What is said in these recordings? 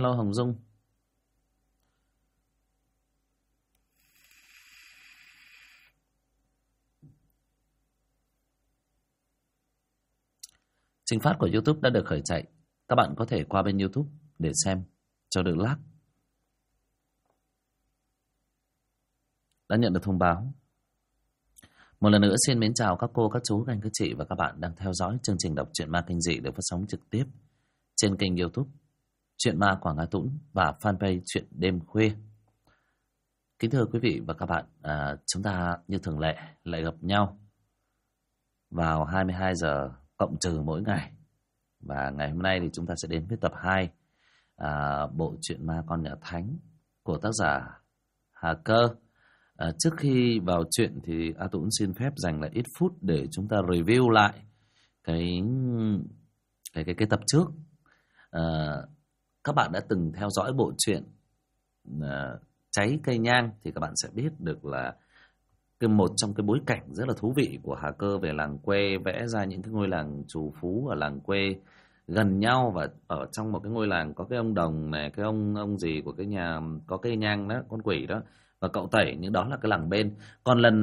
Hello Hồng Dung. Trình phát của YouTube đã được khởi chạy. Các bạn có thể qua bên YouTube để xem cho đỡ lag. Đã nhận được thông báo. Một lần nữa xin mến chào các cô, các chú, các anh, các chị và các bạn đang theo dõi chương trình đọc truyện ma kinh dị được phát sóng trực tiếp trên kênh YouTube Truyện Ma Quảng Hà Tũng và fanpage Truyện Đêm Khuya. Kính thưa quý vị và các bạn, chúng ta như thường lệ lại gặp nhau vào 22 giờ cộng trừ mỗi ngày. Và ngày hôm nay thì chúng ta sẽ đến với tập 2 bộ truyện Ma Con Nhà Thánh của tác giả Hà Cơ. Trước khi vào chuyện thì A Tũng xin phép dành lại ít phút để chúng ta review lại cái tập trước. Các bạn đã từng theo dõi bộ truyện Cháy Cây Nhang thì các bạn sẽ biết được là một trong cái bối cảnh rất là thú vị của Hà Cơ về làng quê, vẽ ra những cái ngôi làng trù phú ở làng quê gần nhau, và ở trong một cái ngôi làng có cái ông đồng này, cái ông gì của cái nhà có cây nhang đó, con quỷ đó, và cậu Tẩy, nhưng đó là cái làng bên. Còn lần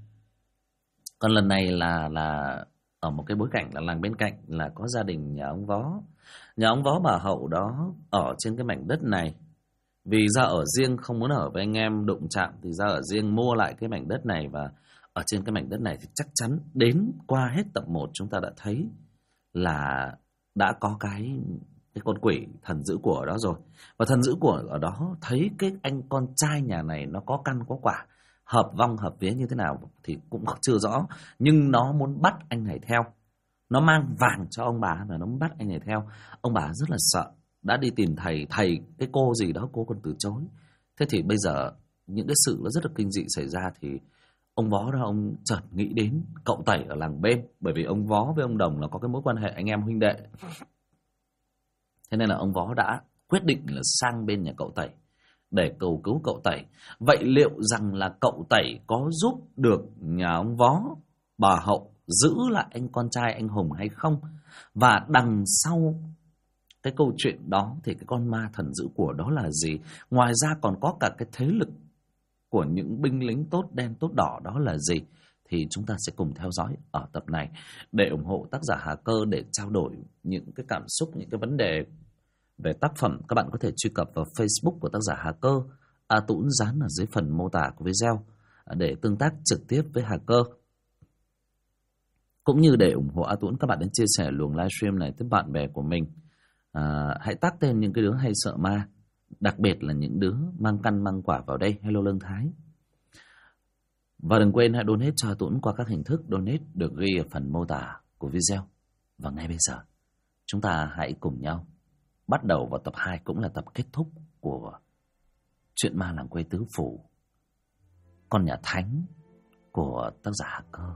này là ở một cái bối cảnh là làng bên cạnh là có gia đình nhà ông Vó. Nhà ông Vó bà Hậu đó ở trên cái mảnh đất này, vì ra ở riêng không muốn ở với anh em đụng chạm thì ra ở riêng mua lại cái mảnh đất này. Và ở trên cái mảnh đất này thì chắc chắn đến qua hết tập 1 chúng ta đã thấy là đã có cái con quỷ thần giữ của ở đó rồi. Và thần giữ của ở đó thấy cái anh con trai nhà này nó có căn có quả, hợp vong hợp vía như thế nào thì cũng chưa rõ, nhưng nó muốn bắt anh này theo. Nó mang vàng cho ông bà và nó muốn bắt anh này theo. Ông bà rất là sợ, đã đi tìm thầy cái cô gì đó, cô còn từ chối. Thế thì bây giờ những cái sự nó rất là kinh dị xảy ra thì ông Vó đó ông chợt nghĩ đến cậu Tẩy ở làng bên, bởi vì ông Vó với ông Đồng là có cái mối quan hệ anh em huynh đệ. Thế nên là ông Vó đã quyết định là sang bên nhà cậu Tẩy để cầu cứu cậu Tẩy. Vậy liệu rằng là cậu Tẩy có giúp được nhà ông Vó bà Hậu giữ lại anh con trai anh Hùng hay không? Và đằng sau cái câu chuyện đó thì cái con ma thần giữ của đó là gì? Ngoài ra còn có cả cái thế lực của những binh lính tốt đen tốt đỏ đó là gì? Thì chúng ta sẽ cùng theo dõi ở tập này. Để ủng hộ tác giả Hà Cơ, để trao đổi những cái cảm xúc, những cái vấn đề về tác phẩm, các bạn có thể truy cập vào Facebook của tác giả Hà Cơ. A Tũng dán ở dưới phần mô tả của video để tương tác trực tiếp với Hà Cơ. Cũng như để ủng hộ A Tũng, các bạn đến chia sẻ luồng livestream này tới bạn bè của mình. Hãy tag tên những cái đứa hay sợ ma, đặc biệt là những đứa mang căn mang quả vào đây. Hello Lương Thái. Và đừng quên hãy donate cho A Tũng qua các hình thức donate được ghi ở phần mô tả của video. Và ngay bây giờ chúng ta hãy cùng nhau bắt đầu vào tập 2, cũng là tập kết thúc của Truyện Ma Làng Quê Tứ Phủ, Con Nhà Thánh của tác giả Hà Cơ.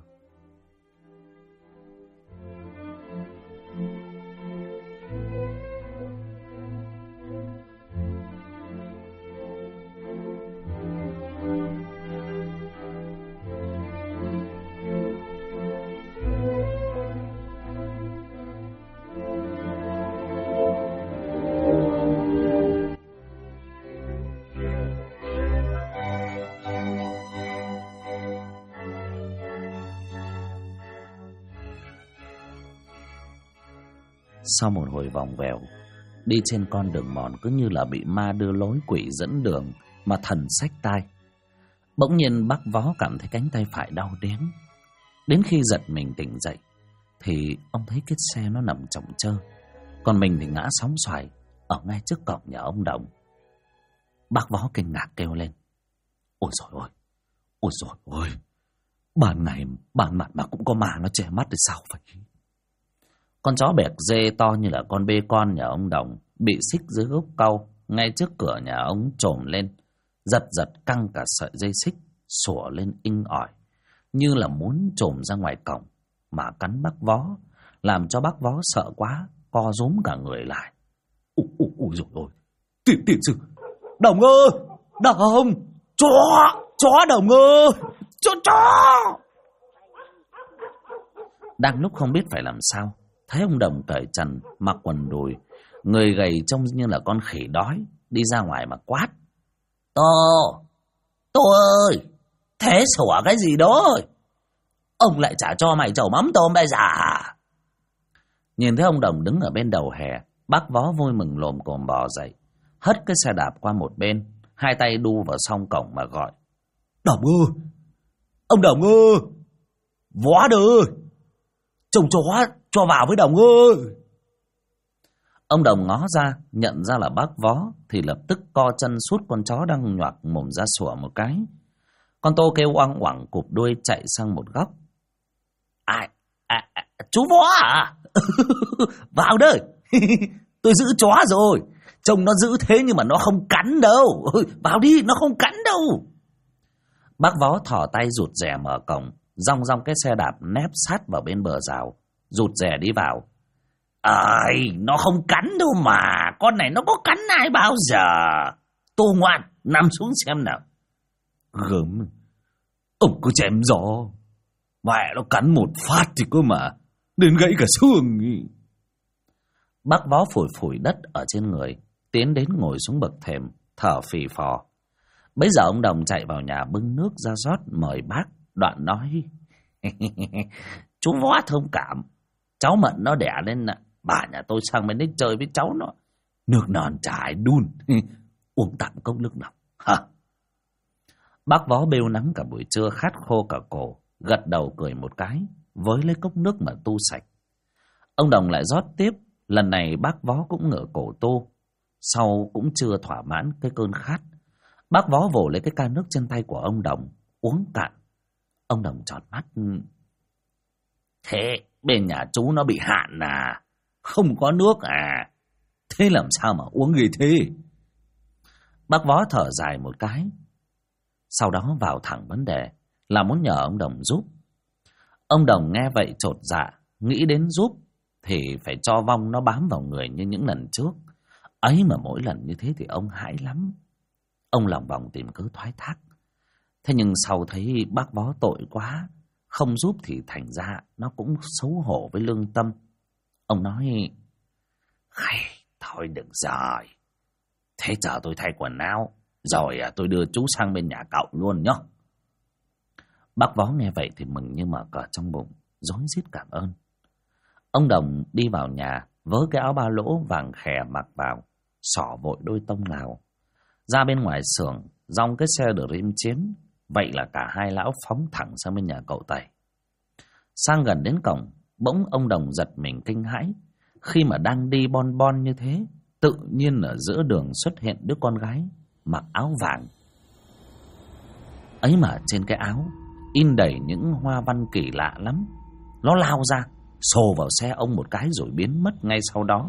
Sau một hồi vòng vèo, đi trên con đường mòn cứ như là bị ma đưa lối, quỷ dẫn đường mà thần xách tai. Bỗng nhiên bác Vó cảm thấy cánh tay phải đau đớn. Đến khi giật mình tỉnh dậy thì ông thấy cái xe nó nằm chồng chơ, còn mình thì ngã sóng xoài ở ngay trước cổng nhà ông Đồng. Bác Vó kinh ngạc kêu lên: Ôi dồi ôi, ban ngày ban mặt mà cũng có ma nó che mắt thì sao vậy? Con chó bẹc dê to như là con bê con nhà ông Đồng bị xích dưới gốc cau ngay trước cửa nhà ông trồm lên, giật căng cả sợi dây xích, sủa lên inh ỏi như là muốn trồm ra ngoài cổng mà cắn bác Vó, làm cho bác Vó sợ quá, co rúm cả người lại. Ui dồi ôi, tiền sư, Đồng ơi, Đồng, chó Đồng ơi, chó. Đang lúc không biết phải làm sao, thấy ông Đồng cởi trần, mặc quần đùi, Người gầy trông như là con khỉ đói, đi ra ngoài mà quát. Tô ơi, thế sủa cái gì đó? Ông lại trả cho mày chầu mắm tôm bây giờ à? Nhìn thấy ông Đồng đứng ở bên đầu hè, bác Vó vui mừng lồm cồm bò dậy, hất cái xe đạp qua một bên, hai tay đu vào song cổng mà gọi. Đồng ơi! Ông Đồng ơi! Vó ơi! Trông chó cho vào với Đồng ơi! Ông Đồng ngó ra, nhận ra là bác Vó, thì lập tức co chân sút con chó đang nhoạc mồm ra sủa một cái. Con Tô kêu oang oảng cụp đuôi chạy sang một góc. Chú Vó à? Vào đây! Tôi giữ chó rồi. Trông nó giữ thế nhưng mà nó không cắn đâu. Vào đi, nó không cắn đâu. Bác Vó thò tay rụt rè mở cổng, rong cái xe đạp nép sát vào bên bờ rào, rụt rè đi vào. Nó không cắn đâu mà. Con này nó có cắn ai bao giờ. Tô ngoan, nằm xuống xem nào. Gớm, ông cứ chém gió. Mẹ nó cắn một phát thì cơ mà, đến gãy cả xương. Bác Vó phủi phủi đất ở trên người, tiến đến ngồi xuống bậc thềm, thở phì phò. Bấy giờ ông Đồng chạy vào nhà bưng nước ra rót mời bác, đoạn nói. Chú Vó thông cảm, cháu Mận nó đẻ lên bà nhà tôi sang bên đấy chơi với cháu nó, nước non chả đun. Uống tạm cốc nước nóng hả? Bác Vó bêu nắng cả buổi trưa khát khô cả cổ, gật đầu cười một cái, với lấy cốc nước mà tu sạch. Ông Đồng lại rót tiếp. Lần này bác Vó cũng ngửa cổ tu, sau cũng chưa thỏa mãn cái cơn khát. Bác Vó vồ lấy cái ca nước trên tay của ông Đồng, uống cạn. Ông Đồng tròn mắt. Thế bên nhà chú nó bị hạn à? Không có nước à? Thế làm sao mà uống ghê thế? Bác Vó thở dài một cái, sau đó vào thẳng vấn đề, là muốn nhờ ông Đồng giúp. Ông Đồng nghe vậy chột dạ, nghĩ đến giúp thì phải cho vong nó bám vào người như những lần trước. Ấy mà mỗi lần như thế thì ông hãi lắm. Ông lòng vòng tìm cớ thoái thác. Thế nhưng sau thấy bác Vó tội quá, không giúp thì thành ra nó cũng xấu hổ với lương tâm. Ông nói, thôi được rồi, thế chờ tôi thay quần áo, rồi tôi đưa chú sang bên nhà cậu luôn nhá. Bác Vó nghe vậy thì mừng như mở cờ trong bụng, rối rít cảm ơn. Ông Đồng đi vào nhà, vớ cái áo ba lỗ vàng khè mặc vào, xỏ vội đôi tông Lào. Ra bên ngoài xưởng, dòng cái xe Dream chiến. Vậy là cả hai lão phóng thẳng sang bên nhà cậu Tẩy. Sang gần đến cổng, bỗng ông Đồng giật mình kinh hãi. Khi mà đang đi bon bon như thế, tự nhiên ở giữa đường xuất hiện đứa con gái mặc áo vàng. Ấy mà trên cái áo in đầy những hoa văn kỳ lạ lắm. Nó lao ra, xô vào xe ông một cái rồi biến mất ngay sau đó.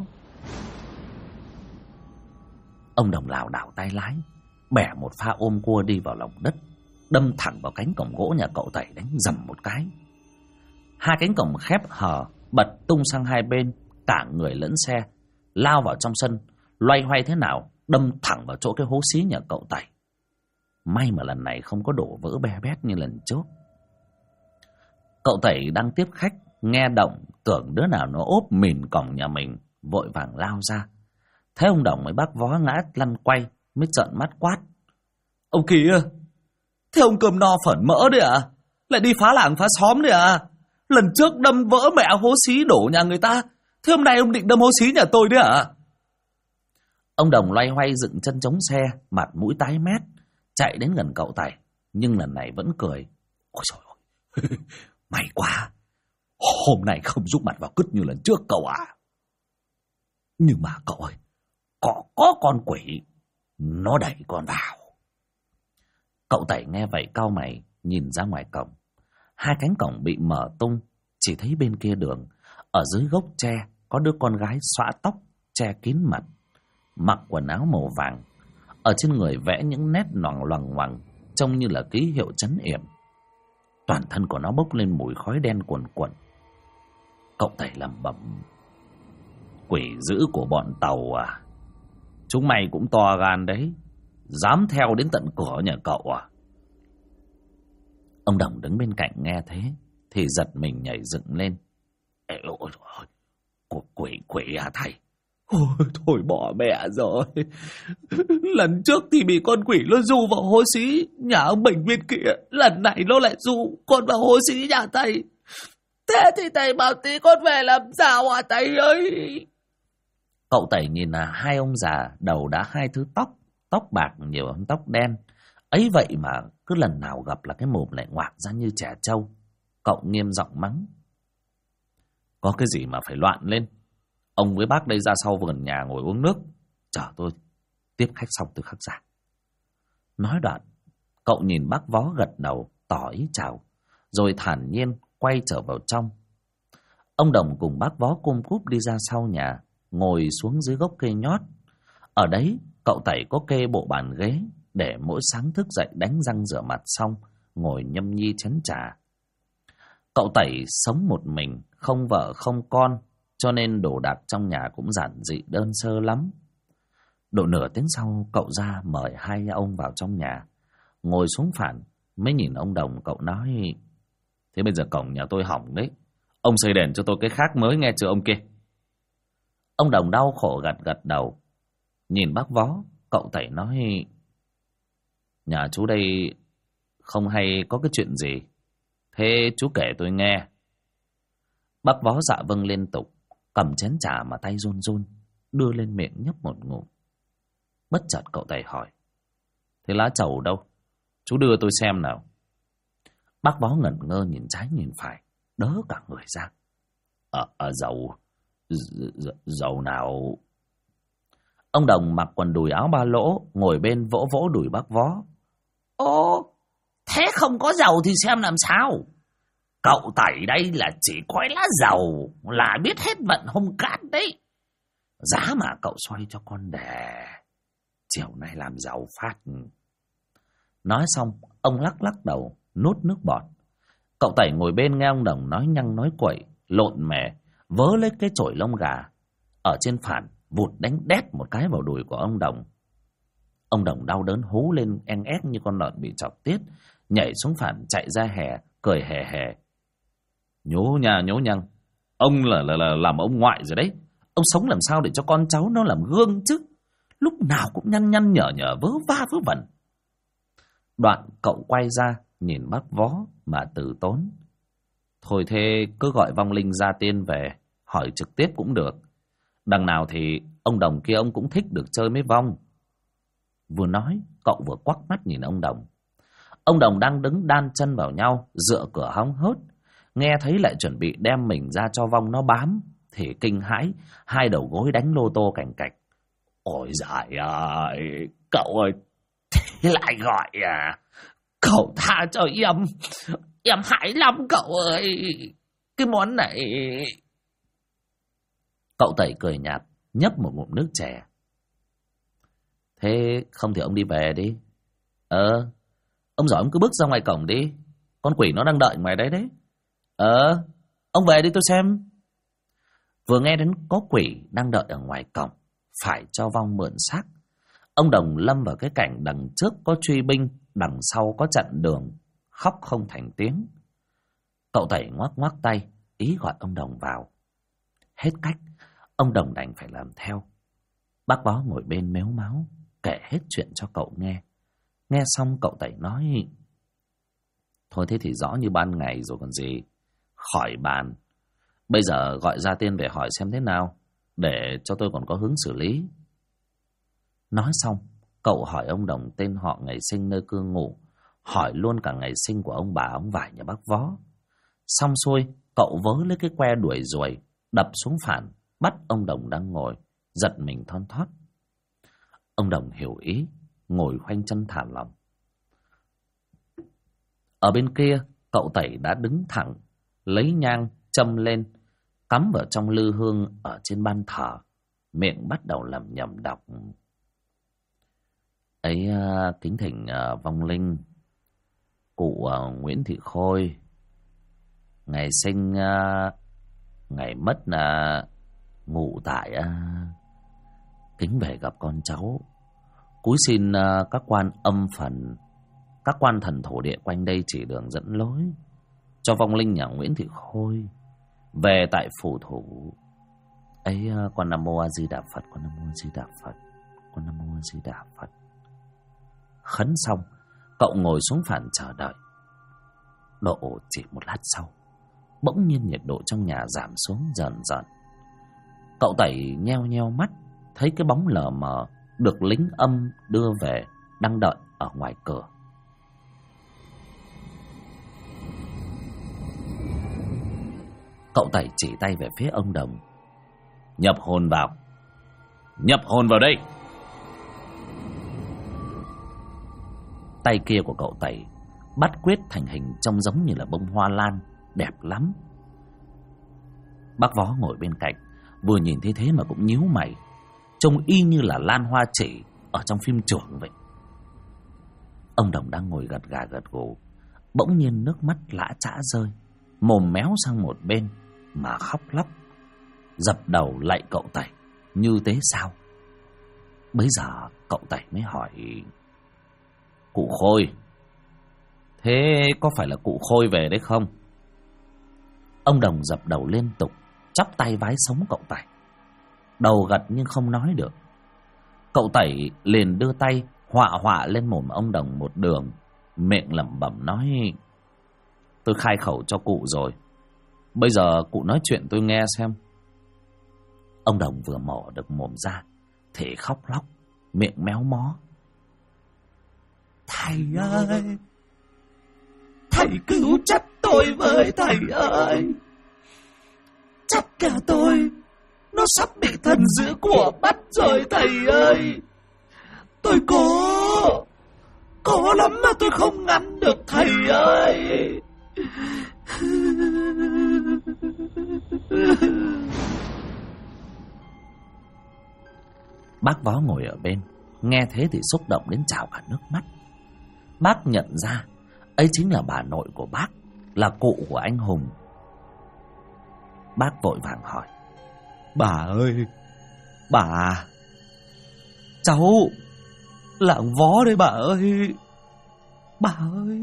Ông Đồng lảo đảo tay lái, bẻ một pha ôm cua đi vào lòng đất, đâm thẳng vào cánh cổng gỗ nhà cậu Tẩy, đánh dầm một cái. Hai cánh cổng khép hờ, bật tung sang hai bên, cả người lẫn xe lao vào trong sân, loay hoay thế nào đâm thẳng vào chỗ cái hố xí nhà cậu Tẩy. May mà lần này không có đổ vỡ be bét như lần trước. Cậu Tẩy đang tiếp khách, nghe động tưởng đứa nào nó ốp mìn cổng nhà mình, vội vàng lao ra. Thấy ông Đồng mới bác Vó ngã lăn quay, mới trợn mắt quát. Ông kìa, thế ông cơm no phởn mỡ đấy à? Lại đi phá làng phá xóm đấy à? Lần trước đâm vỡ mẹ hố xí đổ nhà người ta, thế hôm nay ông định đâm hố xí nhà tôi đấy à? Ông Đồng loay hoay dựng chân chống xe, mặt mũi tái mét, chạy đến gần cậu Tẩy, nhưng lần này vẫn cười. Ôi trời ơi, may quá, hôm nay không rút mặt vào cứt như lần trước cậu à. Nhưng mà cậu ơi, có con quỷ, nó đẩy con vào. Cậu Tẩy nghe vậy cau mày, nhìn ra ngoài cổng. Hai cánh cổng bị mở tung, chỉ thấy bên kia đường, ở dưới gốc tre có đứa con gái xõa tóc, che kín mặt, mặc quần áo màu vàng, ở trên người vẽ những nét loằng ngoằng, trông như là ký hiệu trấn yểm. Toàn thân của nó bốc lên mùi khói đen cuồn cuộn. Cậu Tẩy lẩm bẩm, quỷ dữ của bọn Tàu à? Chúng mày cũng to gan đấy, dám theo đến tận cửa nhà cậu à? Ông Đồng đứng bên cạnh nghe thế thì giật mình nhảy dựng lên. Ôi, quỷ à thầy? Ôi thôi bỏ mẹ rồi. Lần trước thì bị con quỷ nó dụ vào hố xí nhà ông Bình bên kia, lần này nó lại dụ con vào hố xí nhà thầy. Thế thì thầy bảo tí con về làm sao à thầy ơi? Cậu Tẩy nhìn là hai ông già đầu đã hai thứ tóc, tóc bạc nhiều hơn tóc đen. Ấy vậy mà cứ lần nào gặp là cái mồm lại ngoạc ra như trẻ trâu. Cậu nghiêm giọng mắng: có cái gì mà phải loạn lên? Ông với bác đây ra sau vườn nhà ngồi uống nước, chờ tôi tiếp khách xong tôi khắc giả. Nói đoạn, cậu nhìn bác Vó gật đầu tỏ ý chào, rồi thản nhiên quay trở vào trong. Ông Đồng cùng bác Vó cum cúp đi ra sau nhà, ngồi xuống dưới gốc cây nhót. Ở đấy, cậu Tẩy có kê bộ bàn ghế để mỗi sáng thức dậy đánh răng rửa mặt xong ngồi nhâm nhi chén trà. Cậu Tẩy sống một mình, không vợ không con, cho nên đồ đạc trong nhà cũng giản dị đơn sơ lắm. Độ nửa tiếng sau, cậu ra mời hai ông vào trong nhà. Ngồi xuống phản, mới nhìn ông Đồng, cậu nói: thế bây giờ cổng nhà tôi hỏng đấy, ông xây đèn cho tôi cái khác mới nghe chưa ông kia? Ông Đồng đau khổ gật gật đầu. Nhìn bác Vó, cậu Tẩy nói: nhà chú đây không hay có cái chuyện gì, thế chú kể tôi nghe. Bác Vó dạ vâng liên tục, cầm chén trà mà tay run run, đưa lên miệng nhấp một ngụm. Bất chợt cậu Tẩy hỏi: thế lá trầu đâu? Chú đưa tôi xem nào. Bác Vó ngẩn ngơ nhìn trái nhìn phải, đớ cả người ra. Dầu nào? Ông Đồng mặc quần đùi áo ba lỗ, ngồi bên vỗ vỗ đùi bác Vó. Ồ, thế không có dầu thì xem làm sao? Cậu Tẩy đây là chỉ coi lá dầu là biết hết vận hung cát đấy. Giá mà cậu xoay cho con đẻ, chiều nay làm giàu phát. Nói xong, ông lắc lắc đầu, nuốt nước bọt. Cậu Tẩy ngồi bên nghe ông Đồng nói nhăng nói quậy, lộn mè, vớ lấy cái chổi lông gà ở trên phản, vụt đánh đét một cái vào đùi của ông Đồng. Ông Đồng đau đớn hú lên en ép như con lợn bị chọc tiết, nhảy xuống phản chạy ra hè, cười hề hề. Nhố nhà nhố nhăng, ông là làm ông ngoại rồi đấy. Ông sống làm sao để cho con cháu nó làm gương chứ? Lúc nào cũng nhăn nhăn nhở nhở vớ va vớ vẩn. Đoạn cậu quay ra nhìn bác Vó mà từ tốn. Thôi thế cứ gọi vong linh gia tiên về hỏi trực tiếp cũng được. Đằng nào thì ông Đồng kia ông cũng thích được chơi mấy vong. Vừa nói cậu vừa quắc mắt nhìn ông Đồng. Ông Đồng đang đứng đan chân vào nhau, dựa cửa hóng hớt, nghe thấy lại chuẩn bị đem mình ra cho vong nó bám thì kinh hãi, hai đầu gối đánh lô tô cành cạch. Ôi giời ơi, cậu ơi, thế lại gọi à? Cậu tha cho em hãi lắm cậu ơi. Cái món này... Cậu Tẩy cười nhạt, nhấp một ngụm nước chè. Thế không thì ông đi về đi. Ông giỏi ông cứ bước ra ngoài cổng đi, con quỷ nó đang đợi ngoài đấy đấy. Ông về đi tôi xem. Vừa nghe đến có quỷ đang đợi ở ngoài cổng, phải cho vong mượn xác, ông Đồng lâm vào cái cảnh đằng trước có truy binh, đằng sau có chặn đường, khóc không thành tiếng. Cậu Tẩy ngoắc ngoắc tay, ý gọi ông Đồng vào. Hết cách, ông Đồng đành phải làm theo. Bác Vó ngồi bên mếu máo, kể hết chuyện cho cậu nghe. Nghe xong cậu Tẩy nói: thôi thế thì rõ như ban ngày rồi còn gì, khỏi bàn. Bây giờ gọi gia tiên về hỏi xem thế nào, để cho tôi còn có hướng xử lý. Nói xong, cậu hỏi ông Đồng tên họ, ngày sinh, nơi cư ngụ, hỏi luôn cả ngày sinh của ông bà ông vải nhà bác Vó. Xong xuôi, cậu vớ lấy cái que đuổi ruồi, đập xuống phản, bắt ông Đồng đang ngồi, giật mình thon thót. Ông Đồng hiểu ý, ngồi khoanh chân thả lỏng. Ở bên kia, cậu Tẩy đã đứng thẳng, lấy nhang châm lên, cắm vào trong lư hương ở trên ban thờ, miệng bắt đầu lẩm nhẩm đọc: ấy kính thỉnh vong linh cụ Nguyễn Thị Khôi, ngày sinh ngày mất là ngụ tại kính về gặp con cháu, cúi xin các quan âm phần, các quan thần thổ địa quanh đây chỉ đường dẫn lối cho vong linh nhà Nguyễn Thị Khôi về tại phủ thủ. ấy. Con Nam Mô A Di Đà Phật, con Nam Mô A Di Đà Phật, con Nam Mô A Di Đà Phật. Khấn xong, cậu ngồi xuống phản chờ đợi. Độ chỉ một lát sau, bỗng nhiên nhiệt độ trong nhà giảm xuống dần dần. Cậu Tẩy nheo nheo mắt, thấy cái bóng lờ mờ được lính âm đưa về đang đợi ở ngoài cửa. Cậu Tẩy chỉ tay về phía ông Đồng. Nhập hồn vào, nhập hồn vào đây. Tay kia của cậu Tẩy bắt quyết thành hình trông giống như là bông hoa lan, đẹp lắm. Bác Vó ngồi bên cạnh, vừa nhìn thấy thế mà cũng nhíu mày, trông y như là lan hoa chỉ ở trong phim Chưởng vậy. Ông Đồng đang ngồi gật gà gật gù, bỗng nhiên nước mắt lã chã rơi, mồm méo sang một bên mà khóc lóc, dập đầu lạy cậu Tẩy như thế sao. Bấy giờ cậu Tẩy mới hỏi: Cụ Khôi, thế có phải là cụ Khôi về đấy không? Ông Đồng dập đầu liên tục, chắp tay vái sống cậu Tẩy. Đầu gật nhưng không nói được. Cậu Tẩy liền đưa tay họa lên mồm ông Đồng một đường, miệng lẩm bẩm nói: Tôi khai khẩu cho cụ rồi, bây giờ cụ nói chuyện tôi nghe xem. Ông Đồng vừa mỏ được mồm ra thì khóc lóc, miệng méo mó: Thầy ơi, thầy cứu chắc tôi với thầy ơi. Chắc cả tôi nó sắp bị thần dữ của bắt rồi thầy ơi. Tôi có lắm mà tôi không ngăn được thầy ơi. Bác Vó ngồi ở bên, nghe thế thì xúc động đến trào cả nước mắt. Bác nhận ra ấy chính là bà nội của bác, là cụ của anh Hùng. Bác vội vàng hỏi: Bà ơi, bà, cháu là ông Vó đấy bà ơi, bà ơi.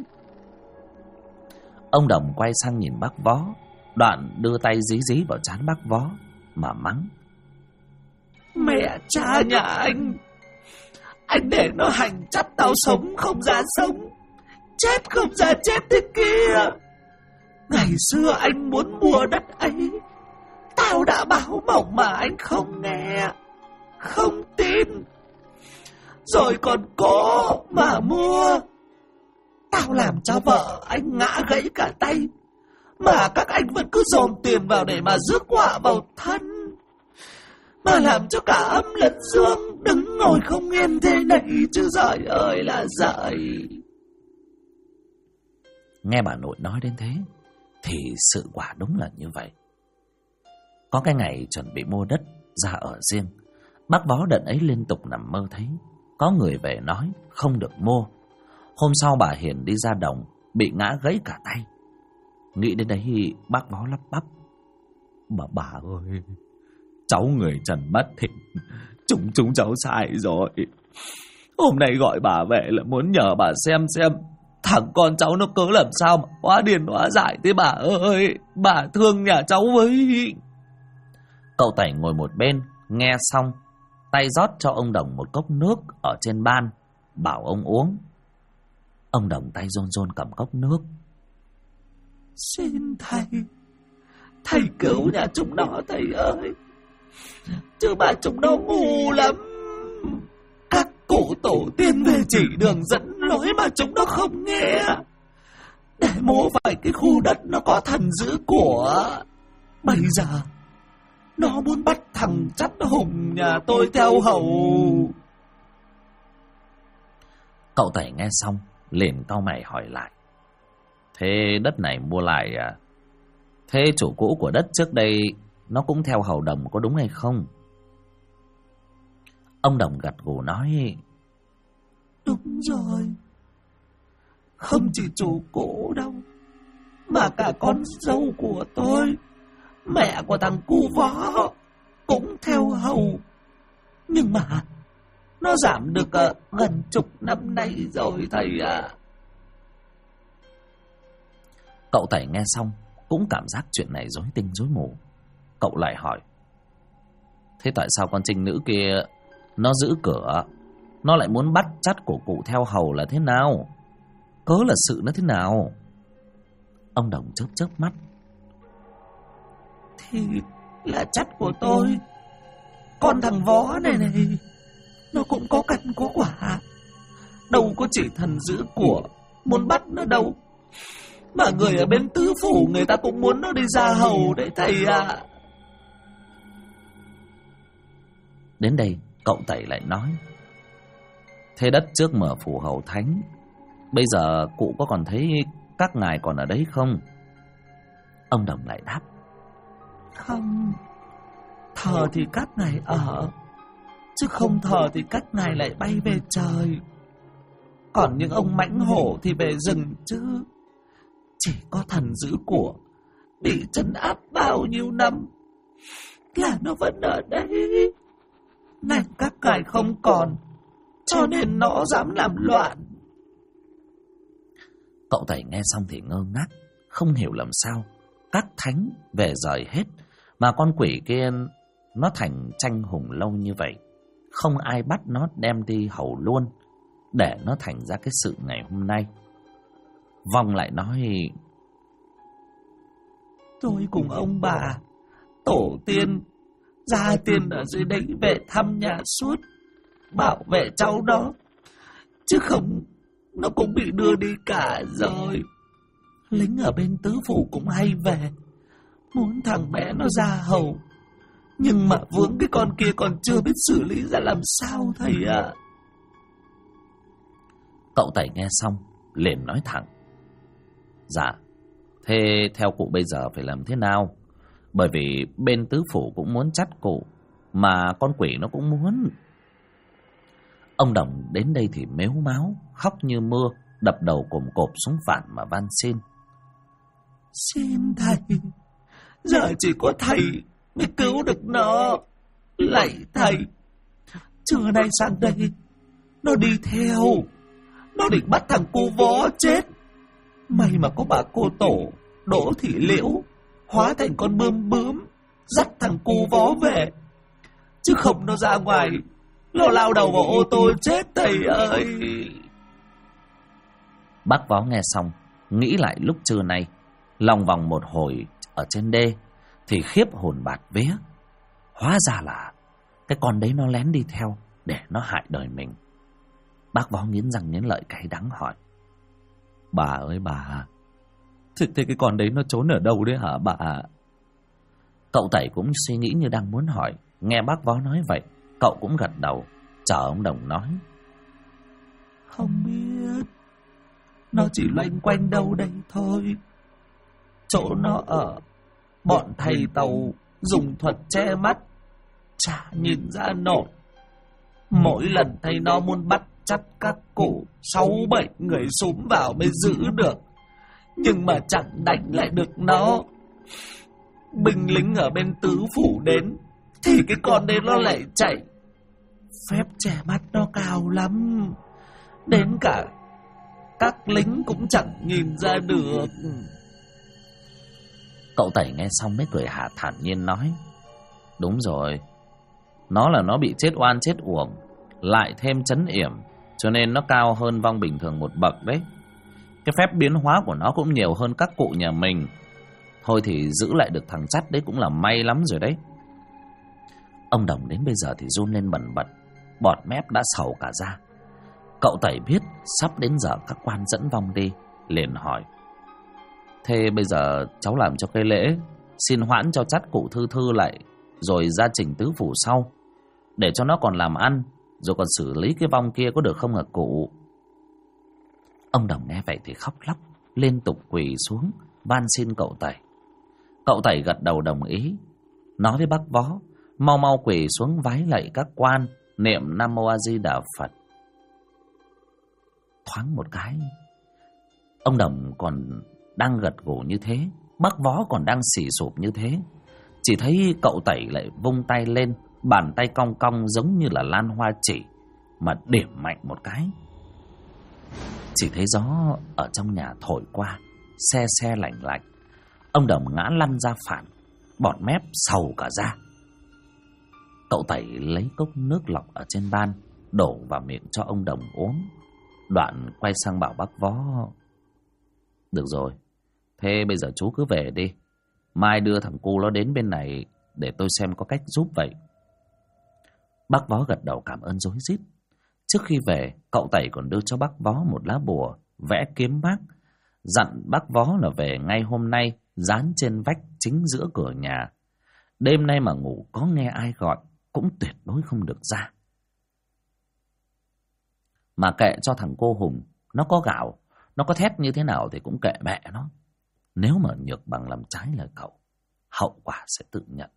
Ông Đồng quay sang nhìn bác Vó, đoạn đưa tay dí dí vào trán bác Vó mà mắng: Mẹ cha nhà anh để nó hành chắc tao sống không ra sống, chết không ra chết thế kia. Ngày xưa anh muốn mua đất ấy, tao đã báo mộng mà anh không nghe, không tin, rồi còn có mà mua. Tao làm cho vợ anh ngã gãy cả tay, mà các anh vẫn cứ dồn tiền vào để mà rước họa vào thân, mà làm cho cả âm lẫn dương đứng ngồi không yên thế này chứ giời ơi là giời. Nghe bà nội nói đến thế thì sự quả đúng là như vậy. Có cái ngày chuẩn bị mua đất ra ở riêng, bác Vó đợt ấy liên tục nằm mơ thấy có người về nói không được mua. Hôm sau bà Hiền đi ra đồng bị ngã gãy cả tay. Nghĩ đến đấy bác Vó lắp bắp: Bà ơi, cháu người trần mất thì chúng cháu sai rồi. Hôm nay gọi bà về là muốn nhờ bà xem thằng con cháu nó cớ làm sao mà hóa điên hóa dại thế bà ơi. Bà thương nhà cháu với. Cậu Tẩy ngồi một bên nghe xong, tay rót cho ông Đồng một cốc nước ở trên ban, bảo ông uống. Ông Đồng tay run run cầm cốc nước: Xin thầy cứu nhà chúng nó thầy ơi, chứ bà chúng nó ngu lắm. Các cụ tổ tiên về chỉ đường dẫn lối mà chúng nó không nghe, để mua phải cái khu đất nó có thần dữ của. Bây giờ nó muốn bắt thằng Chắt Hùng nhà tôi theo hầu. Cậu Tẩy nghe xong liền cau mày hỏi lại: Thế đất này mua lại à? Thế chủ cũ của đất trước đây nó cũng theo hầu Đồng có đúng hay không? Ông Đồng gật gù nói: Đúng rồi, không chỉ chủ cũ đâu, mà cả con dâu của tôi, mẹ của thằng cu Vó, cũng theo hầu. Nhưng mà nó giảm được gần chục năm nay rồi thầy ạ. Cậu Tẩy nghe xong cũng cảm giác chuyện này rối tinh rối mù. Cậu lại hỏi: Thế tại sao con trinh nữ kia nó giữ cửa, nó lại muốn bắt chắt của cụ theo hầu là thế nào? Cớ là sự nó thế nào? Ông Đồng chớp chớp mắt. Thì là chắt của tôi. Con thằng vó này nó cũng có căn có quả, đâu có chỉ thần giữ của muốn bắt nó đâu. Mà người ở bên tứ phủ người ta cũng muốn nó đi ra hầu đấy thầy ạ. Đến đây cậu Tẩy lại nói: thế đất trước mở phủ hầu thánh, bây giờ cụ có còn thấy các ngài còn ở đấy không? Ông Đồng lại đáp: không, thờ thì các ngài ở, chứ không thờ thì các ngài lại bay về trời. Còn những ông mãnh hổ thì về rừng chứ. Chỉ có thần giữ của bị trấn áp bao nhiêu năm là nó vẫn ở đấy. Này các ngài không còn, cho nên nó dám làm loạn. Cậu Tẩy nghe xong thì ngơ ngác, không hiểu làm sao các thánh về rời hết mà con quỷ kia nó thành tranh hùng lâu như vậy, không ai bắt nó đem đi hầu luôn, để nó thành ra cái sự ngày hôm nay. Vong lại nói: tôi cùng ông bà, tổ tiên, gia tiên ở dưới đấy về thăm nhà suốt, bảo vệ cháu đó, chứ không nó cũng bị đưa đi cả rồi. Lính ở bên tứ phủ cũng hay về, muốn thằng bé nó ra hầu, nhưng mà vướng cái con kia còn chưa biết xử lý ra làm sao thầy ạ. Cậu Tẩy nghe xong liền nói thẳng: dạ, thế theo cụ bây giờ phải làm thế nào? Bởi vì bên tứ phủ cũng muốn chắt cụ, mà con quỷ nó cũng muốn. Ông Đồng đến đây thì mếu máo, khóc như mưa, đập đầu cồm cộp xuống phản mà van xin: xin thầy, giờ chỉ có thầy mới cứu được nó. Lạy thầy, trưa nay sang đây nó đi theo, nó định bắt thằng cô vó chết. May mà có bà cô tổ Đỗ Thị Liễu hóa thành con bướm bướm dắt thằng cô vó về, chứ không nó ra ngoài nó lao đầu vào ô tô chết thầy ơi. Bác Vó nghe xong nghĩ lại lúc trưa nay lòng vòng một hồi ở trên đê thì khiếp hồn bạt vía. Hóa ra là cái con đấy nó lén đi theo để nó hại đời mình. Bác Vó nghiến răng nghiến lợi cay đắng hỏi: bà ơi bà, thế cái con đấy nó trốn ở đâu đấy hả bà? Cậu Tẩy cũng suy nghĩ như đang muốn hỏi. Nghe bác Vó nói vậy, cậu cũng gật đầu, chờ ông Đồng nói: không biết, nó chỉ loanh quanh đâu đây thôi. Chỗ nó ở, bọn thầy tàu dùng thuật che mắt, chả nhìn ra nổi. Mỗi lần thầy nó muốn bắt chắt các cụ 6-7 người xúm vào mới giữ được, nhưng mà chẳng đánh lại được nó. Binh lính ở bên tứ phủ đến thì cái con đấy nó lại chạy. Phép che mắt nó cao lắm, đến cả các lính cũng chẳng nhìn ra được. Cậu Tẩy nghe xong mới cười hà thản nhiên nói: đúng rồi, nó là nó bị chết oan chết uổng, lại thêm trấn yểm, cho nên nó cao hơn vong bình thường một bậc đấy. Cái phép biến hóa của nó cũng nhiều hơn các cụ nhà mình. Thôi thì giữ lại được thằng chắt đấy cũng là may lắm rồi đấy. Ông Đồng đến bây giờ thì run lên bần bật, bọt mép đã sầu cả ra. Cậu Tẩy biết sắp đến giờ các quan dẫn vong đi, liền hỏi: thế bây giờ cháu làm cho cái lễ xin hoãn cho chắt cụ thư thư lại, rồi ra trình tứ phủ sau, để cho nó còn làm ăn, rồi còn xử lý cái vong kia có được không hả cụ? Ông Đồng nghe vậy thì khóc lóc, liên tục quỳ xuống van xin cậu Tẩy. Cậu Tẩy gật đầu đồng ý, nói với bác Vó mau mau quỳ xuống vái lạy các quan, niệm Nam Mô A Di Đà Phật. Thoáng một cái, ông Đồng còn đang gật gù như thế, bác Vó còn đang xì sụp như thế, chỉ thấy cậu Tẩy lại vung tay lên, bàn tay cong cong giống như là lan hoa chỉ, mà điểm mạnh một cái. Chỉ thấy gió ở trong nhà thổi qua, se se lạnh lạnh. Ông Đồng ngã lăn ra phản, bọt mép sầu cả ra. Cậu Tẩy lấy cốc nước lọc ở trên ban, đổ vào miệng cho ông Đồng uống. Đoạn quay sang bảo bác Vó: được rồi, thế bây giờ chú cứ về đi. Mai đưa thằng cu nó đến bên này để tôi xem có cách giúp vậy. Bác Vó gật đầu cảm ơn rối rít. Trước khi về, cậu Tẩy còn đưa cho bác Vó một lá bùa vẽ kiếm bác, dặn bác Vó là về ngay hôm nay dán trên vách chính giữa cửa nhà. Đêm nay mà ngủ có nghe ai gọi cũng tuyệt đối không được ra. Mà kệ cho thằng cô Hùng, nó có gạo, nó có thét như thế nào thì cũng kệ mẹ nó. Nếu mà Nhược Bằng làm trái lời cậu, hậu quả sẽ tự nhận.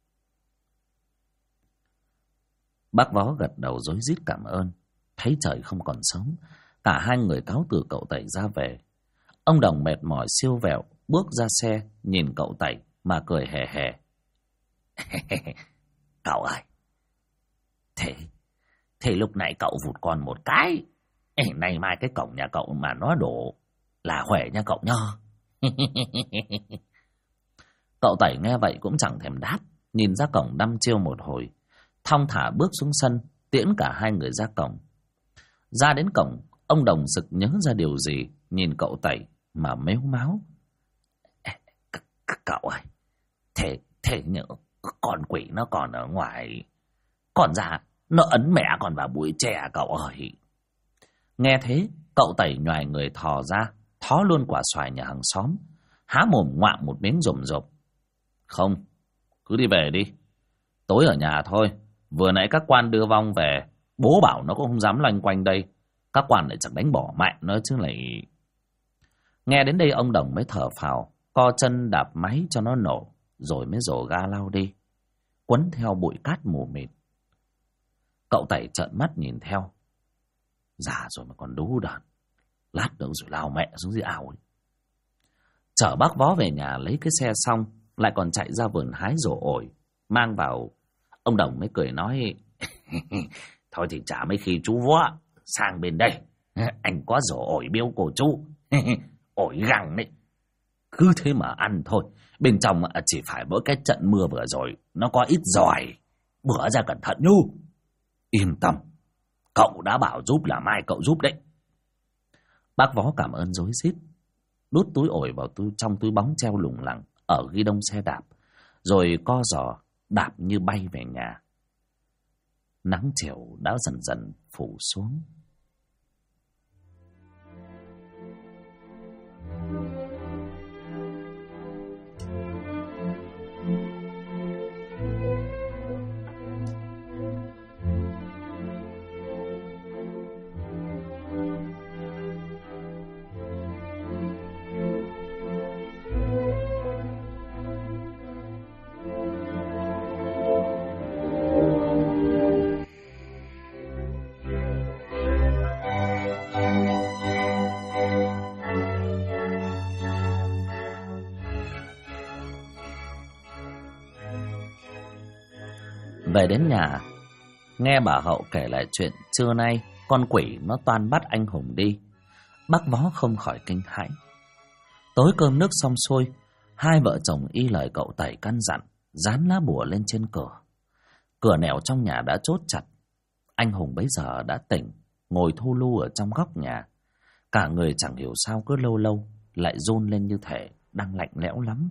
Bác Vó gật đầu rối rít cảm ơn. Thấy trời không còn sớm, cả hai người cáo từ cậu Tẩy ra về. Ông Đồng mệt mỏi siêu vẹo bước ra xe, nhìn cậu Tẩy mà cười hề hề. Cậu ơi, thế lúc nãy cậu vụt con một cái, nay mai cái cổng nhà cậu mà nó đổ là huệ nha cậu nhá. Cậu Tẩy nghe vậy cũng chẳng thèm đáp, nhìn ra cổng đăm chiêu một hồi, thong thả bước xuống sân, tiễn cả hai người ra cổng. Ra đến cổng, ông Đồng sực nhớ ra điều gì, nhìn cậu Tẩy mà mếu máo. Cậu ơi, thế nhỡ con quỷ nó còn ở ngoài, còn ra nó ấn mẹ còn vào bụi tre cậu ơi. Nghe thế, cậu Tẩy nhoài người thò ra, thó luôn quả xoài nhà hàng xóm, há mồm ngoạm một miếng rồm rộp. Không, cứ đi về đi, tối ở nhà thôi. Vừa nãy các quan đưa vong về, bố bảo nó cũng không dám loanh quanh đây. Các quan lại chẳng đánh bỏ mạnh nó chứ lại. Nghe đến đây ông Đồng mới thở phào, co chân đạp máy cho nó nổ, rồi mới rồ ga lao đi, quấn theo bụi cát mù mịt. Cậu Tẩy trợn mắt nhìn theo. Già rồi mà còn đú đợn, lát nữa rồi lao mẹ xuống dưới ao ấy. Chở bác Vó về nhà lấy cái xe xong, lại còn chạy ra vườn hái rổ ổi mang vào. Ông Đồng mới cười nói: thôi thì chả mấy khi chú Vó sang bên đây, anh có rổ ổi biếu của chú. Ổi găng đấy, cứ thế mà ăn thôi. Bên trong chỉ phải mỗi cái trận mưa vừa rồi nó có ít giỏi, bữa ra cẩn thận nhu. Yên tâm, cậu đã bảo giúp là mai cậu giúp đấy. Bác Vó cảm ơn rối rít, đút túi ổi vào trong túi bóng treo lủng lẳng ở ghi đông xe đạp, rồi co giò đạp như bay về nhà. Nắng chiều đã dần dần phủ xuống. Về đến nhà, nghe bà Hậu kể lại chuyện trưa nay con quỷ nó toan bắt anh Hùng đi, bác Vó không khỏi kinh hãi. Tối cơm nước xong xuôi, hai vợ chồng y lời cậu Tẩy căn dặn, dán lá bùa lên trên cửa. Cửa nẻo trong nhà đã chốt chặt. Anh Hùng bấy giờ đã tỉnh, ngồi thu lu ở trong góc nhà. Cả người chẳng hiểu sao cứ lâu lâu lại run lên như thể đang lạnh lẽo lắm.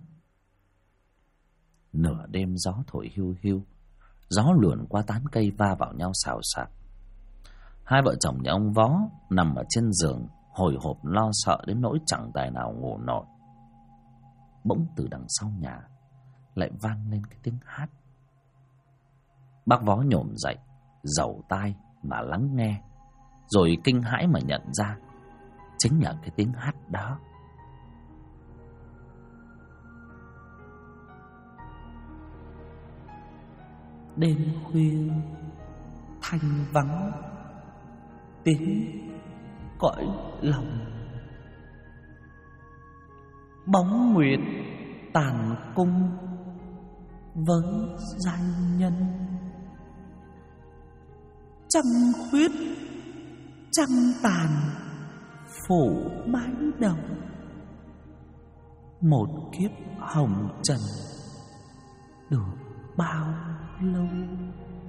Nửa đêm gió thổi hiu hiu, gió luồn qua tán cây va vào nhau xào xạc. Hai vợ chồng nhà ông Vó nằm ở trên giường hồi hộp lo sợ đến nỗi chẳng tài nào ngủ nổi. Bỗng từ đằng sau nhà lại vang lên cái tiếng hát. Bác Vó nhổm dậy, dầu tai mà lắng nghe, rồi kinh hãi mà nhận ra chính là cái tiếng hát đó. Đêm khuya thanh vắng, tiếng cõi lòng, bóng nguyệt tàn cung với danh nhân. Trăng khuyết trăng tàn phủ mái đầu, một kiếp hồng trần được bao lâu.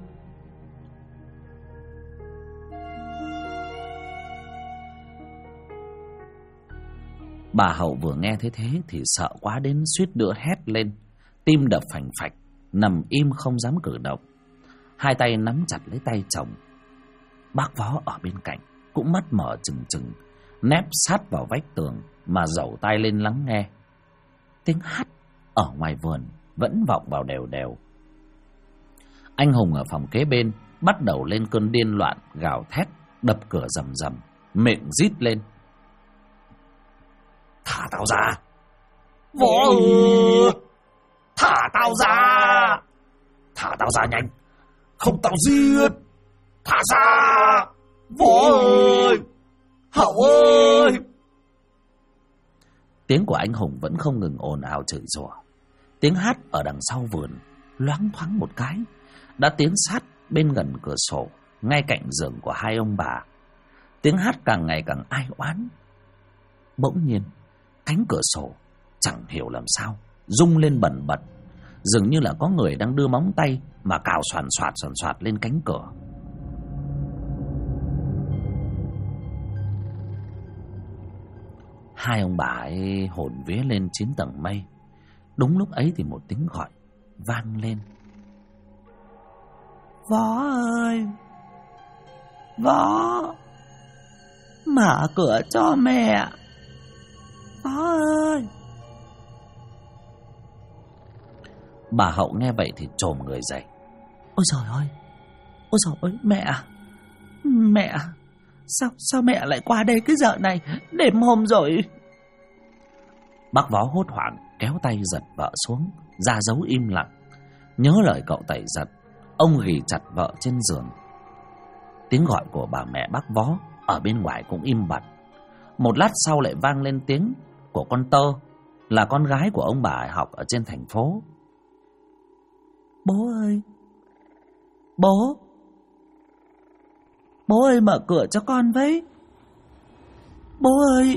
Bà Hậu vừa nghe thế thì sợ quá đến suýt nữa hét lên, tim đập phành phạch, nằm im không dám cử động. Hai tay nắm chặt lấy tay chồng. Bác Vó ở bên cạnh cũng mắt mở trừng trừng, nép sát vào vách tường mà dẩu tai lên lắng nghe. Tiếng hát ở ngoài vườn vẫn vọng vào đều đều. Anh Hùng ở phòng kế bên bắt đầu lên cơn điên loạn, gào thét, đập cửa rầm rầm, miệng rít lên: "Thả tao ra! Võ ơi! Thả tao ra! Thả tao ra nhanh! Không tao giết! Thả ra! Võ ơi! Hậu ơi!" Tiếng của anh Hùng vẫn không ngừng ồn ào chửi rủa. Tiếng hát ở đằng sau vườn loáng thoáng một cái đã tiến sát bên gần cửa sổ, ngay cạnh giường của hai ông bà. Tiếng hát càng ngày càng ai oán. Bỗng nhiên cánh cửa sổ chẳng hiểu làm sao rung lên bần bật, dường như là có người đang đưa móng tay mà cào xoàn xoạt lên cánh cửa. Hai ông bà ấy hồn vía lên 9 tầng mây. Đúng lúc ấy thì một tiếng gọi vang lên: "Võ ơi! Võ! Mở cửa cho mẹ! Võ ơi!" Bà Hậu nghe vậy thì chồm người dậy. Ôi trời ơi! Ôi trời ơi! Mẹ! Mẹ! Sao mẹ lại qua đây cái giờ này? Đêm hôm rồi. Bác Vó hốt hoảng kéo tay giật vợ xuống, ra dấu im lặng. Nhớ lời cậu Tẩy Giật, ông ghì chặt vợ trên giường. Tiếng gọi của bà mẹ bác Vó ở bên ngoài cũng im bặt. Một lát sau lại vang lên tiếng của con Tơ, là con gái của ông bà học ở trên thành phố. "Bố ơi! Bố! Bố ơi, mở cửa cho con với! Bố ơi!"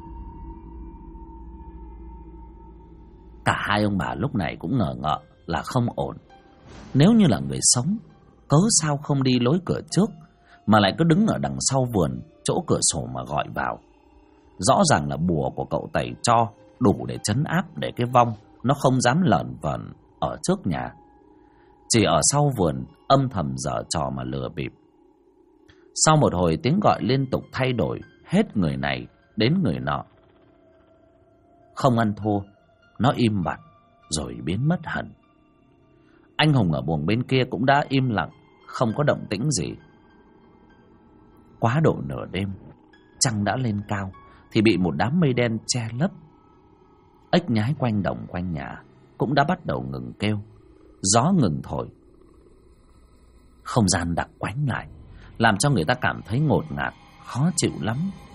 Cả hai ông bà lúc này cũng ngờ ngợ là không ổn. Nếu như là người sống, cớ sao không đi lối cửa trước mà lại cứ đứng ở đằng sau vườn chỗ cửa sổ mà gọi vào? Rõ ràng là bùa của cậu Tẩy cho đủ để trấn áp, để cái vong nó không dám lởn vởn ở trước nhà, chỉ ở sau vườn âm thầm giở trò mà lừa bịp. Sau một hồi tiếng gọi liên tục thay đổi, hết người này đến người nọ. Không ăn thua, nó im bặt rồi biến mất hẳn. Anh Hùng ở buồng bên kia cũng đã im lặng, không có động tĩnh gì. Quá độ nửa đêm, trăng đã lên cao thì bị một đám mây đen che lấp. Ếch nhái quanh đồng quanh nhà cũng đã bắt đầu ngừng kêu, gió ngừng thổi. Không gian đặc quánh lại, làm cho người ta cảm thấy ngột ngạt, khó chịu lắm.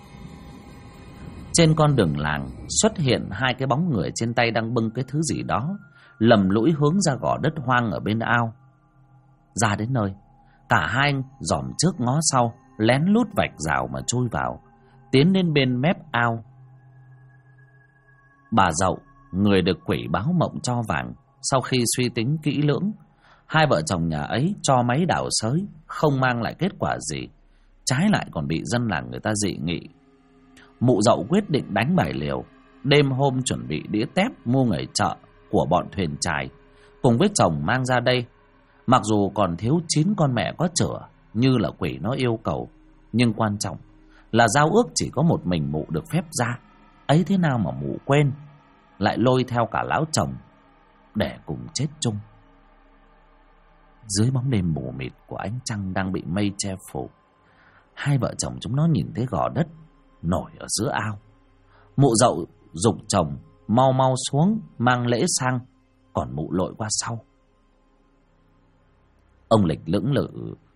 Trên con đường làng xuất hiện hai cái bóng người trên tay đang bưng cái thứ gì đó, lầm lũi hướng ra gò đất hoang ở bên ao. Ra đến nơi, cả hai dòm trước ngó sau, lén lút vạch rào mà chui vào, tiến đến bên mép ao. Bà Dậu, người được quỷ báo mộng cho vàng, sau khi suy tính kỹ lưỡng, hai vợ chồng nhà ấy cho máy đào xới không mang lại kết quả gì, trái lại còn bị dân làng người ta dị nghị. Mụ Dậu quyết định đánh bài liều, đêm hôm chuẩn bị đĩa tép mua người chợ của bọn thuyền chài, cùng với chồng mang ra đây. Mặc dù còn thiếu 9 con mẹ có chửa như là quỷ nó yêu cầu, nhưng quan trọng là giao ước chỉ có một mình mụ được phép ra. Ấy thế nào mà mụ quên, lại lôi theo cả lão chồng để cùng chết chung. Dưới bóng đêm mù mịt của ánh trăng đang bị mây che phủ, hai vợ chồng chúng nó nhìn thấy gò đất nổi ở giữa ao. Mụ Dậu giục chồng mau mau xuống mang lễ sang, còn mụ lội qua sau. Ông Lịch lưỡng lự: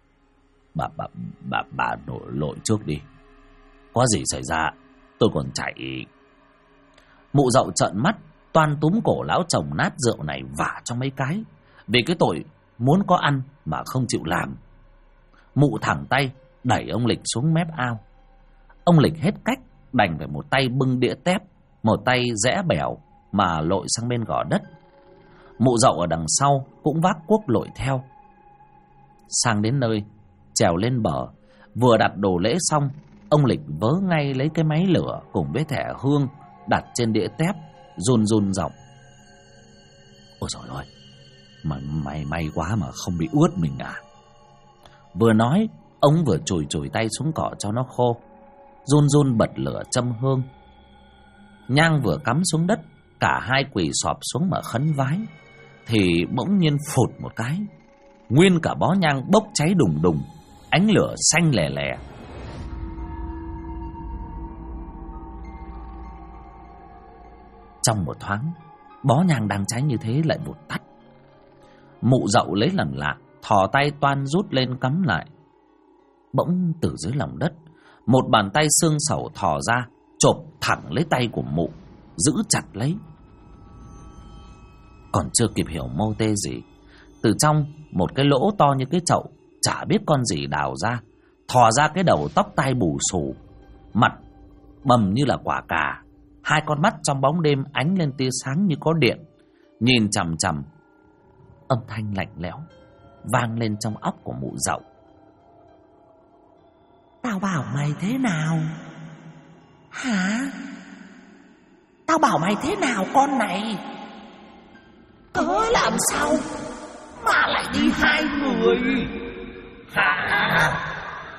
Bà lội trước đi, có gì xảy ra tôi còn chạy. Mụ Dậu trợn mắt toan túm cổ lão chồng nát rượu này vả cho mấy cái, vì cái tội muốn có ăn mà không chịu làm. Mụ thẳng tay đẩy ông Lịch xuống mép ao. Ông Lịch hết cách đành phải một tay bưng đĩa tép, một tay rẽ bẻo mà lội sang bên gò đất. Mụ Dậu ở đằng sau cũng vác cuốc lội theo. Sang đến nơi, trèo lên bờ, vừa đặt đồ lễ xong, ông Lịch vớ ngay lấy cái máy lửa cùng với thẻ hương đặt trên đĩa tép, run run giọng: "Ôi trời ơi, may quá mà không bị ướt mình à." Vừa nói, ông vừa chùi chùi tay xuống cỏ cho nó khô, run run bật lửa châm hương. Nhang vừa cắm xuống đất, cả hai quỳ xọp xuống mà khấn vái, thì bỗng nhiên phụt một cái, nguyên cả bó nhang bốc cháy đùng đùng, ánh lửa xanh lè lè. Trong một thoáng, bó nhang đang cháy như thế lại vụt tắt. Mụ Dậu lấy làm lạ, thò tay toan rút lên cắm lại. Bỗng từ dưới lòng đất, một bàn tay xương sẩu thò ra, chộp thẳng lấy tay của mụ, giữ chặt lấy. Còn chưa kịp hiểu mô tê gì, từ trong một cái lỗ to như cái chậu, chả biết con gì đào ra, thò ra cái đầu tóc tai bù xù, mặt bầm như là quả cà, hai con mắt trong bóng đêm ánh lên tia sáng như có điện, nhìn chằm chằm. Âm thanh lạnh lẽo vang lên trong óc của mụ Dậu: "Tao bảo mày thế nào?" "Hả? Tao bảo mày thế nào con này? Cớ làm sao mà lại đi hai người? Hả?"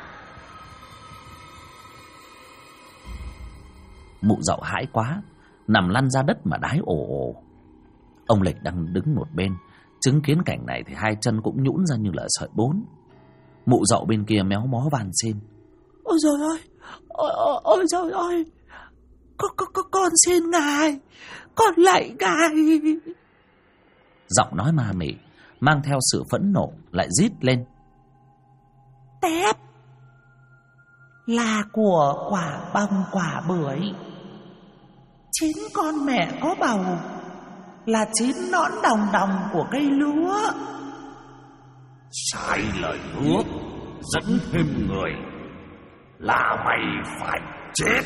Mụ Dậu hãi quá, nằm lăn ra đất mà đái ồ ồ. Ông Lịch đang đứng một bên, chứng kiến cảnh này thì hai chân cũng nhũn ra như là sợi bún. Mụ Dậu bên kia méo mó van xin: "Ôi trời ơi, ôi trời ơi, con xin ngài, con lạy ngài." Giọng nói ma mị mang theo sự phẫn nộ lại rít lên: "Tép là của quả bông quả bưởi, 9 con mẹ có bầu là 9 nõn đồng đồng của cây lúa. Sai lời hứa dẫn thêm người là mày phải chết."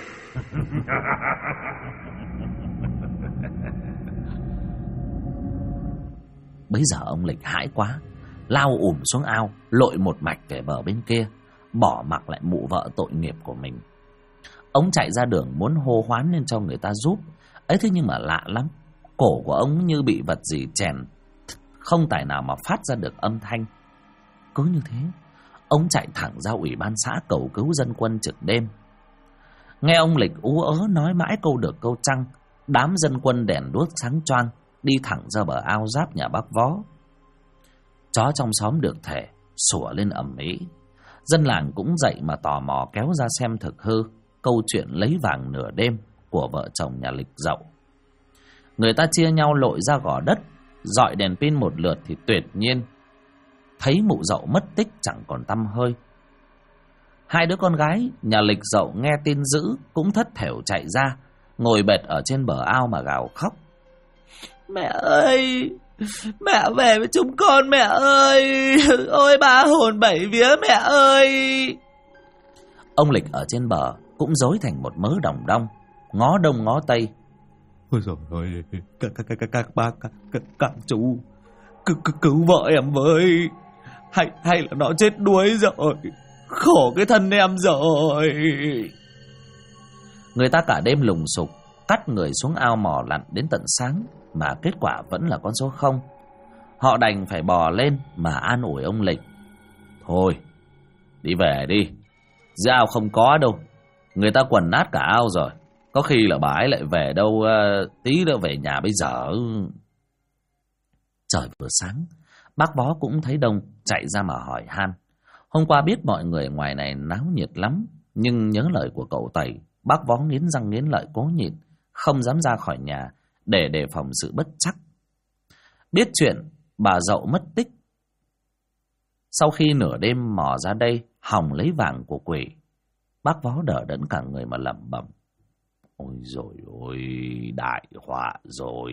Bấy giờ ông Lịch hãi quá, lao ùm xuống ao, lội một mạch về bờ bên kia, bỏ mặc lại mụ vợ tội nghiệp của mình. Ông chạy ra đường muốn hô hoán lên cho người ta giúp ấy, thế nhưng mà lạ lắm, cổ của ông như bị vật gì chèn, không tài nào mà phát ra được âm thanh. Cứ như thế, ông chạy thẳng ra ủy ban xã cầu cứu dân quân trực đêm. Nghe ông Lịch ú ớ nói mãi câu được câu trăng, đám dân quân đèn đuốc sáng choang đi thẳng ra bờ ao giáp nhà bác Vó. Chó trong xóm được thể sủa lên ầm ĩ. Dân làng cũng dậy mà tò mò kéo ra xem thực hư câu chuyện lấy vàng nửa đêm của vợ chồng nhà Lịch Dậu. Người ta chia nhau lội ra gò đất, dọi đèn pin một lượt thì tuyệt nhiên thấy mụ Dậu mất tích chẳng còn tăm hơi. Hai đứa con gái nhà Lịch Dậu nghe tin dữ cũng thất thểu chạy ra, ngồi bệt ở trên bờ ao mà gào khóc: "Mẹ ơi, mẹ về với chúng con mẹ ơi, ôi ba hồn bảy vía mẹ ơi." Ông Lịch ở trên bờ cũng rối thành một mớ đồng đong, ngó đông ngó tây: "Ôi trời ơi, các bác, các chú, cứu vợ em với, hay là nó chết đuối rồi, khổ cái thân em rồi." Người ta cả đêm lùng sục cắt người xuống ao mò lặn đến tận sáng, mà kết quả vẫn là con số 0. Họ đành phải bò lên mà an ủi ông Lịch: "Thôi, đi về đi, dưới ao không có đâu, người ta quần nát cả ao rồi, có khi là bà ấy lại về đâu, tí nữa về nhà bây giờ." Trời vừa sáng, bác Vó cũng thấy đông, chạy ra mà hỏi han. Hôm qua biết mọi người ngoài này náo nhiệt lắm, nhưng nhớ lời của cậu Tẩy, bác Vó nghiến răng nghiến lợi cố nhịn, không dám ra khỏi nhà để đề phòng sự bất trắc. Biết chuyện bà Dậu mất tích, sau khi nửa đêm mò ra đây hòng lấy vàng của quỷ, bác Vó đờ đẫn cả người mà lẩm bẩm: "Ôi dồi ôi, đại họa rồi,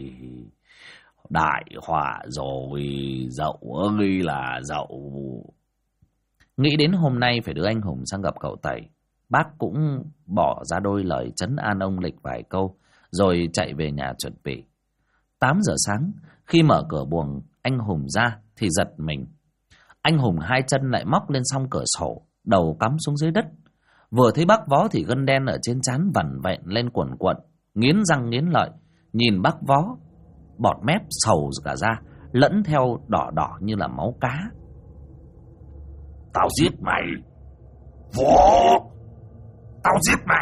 đại họa rồi, Dậu ơi là Dậu." Nghĩ đến hôm nay phải đưa anh Hùng sang gặp cậu Tẩy, bác cũng bỏ ra đôi lời trấn an ông Lịch vài câu, rồi chạy về nhà chuẩn bị. 8 giờ sáng, khi mở cửa buồng anh Hùng ra thì giật mình. Anh Hùng hai chân lại móc lên song cửa sổ, đầu cắm xuống dưới đất. Vừa thấy bác Vó thì gân đen ở trên trán vằn vện lên quần quận, nghiến răng nghiến lợi, nhìn bác Vó, bọt mép sầu cả ra, lẫn theo đỏ đỏ như là máu cá. Tao giết mày, Võ! Tao giết mày!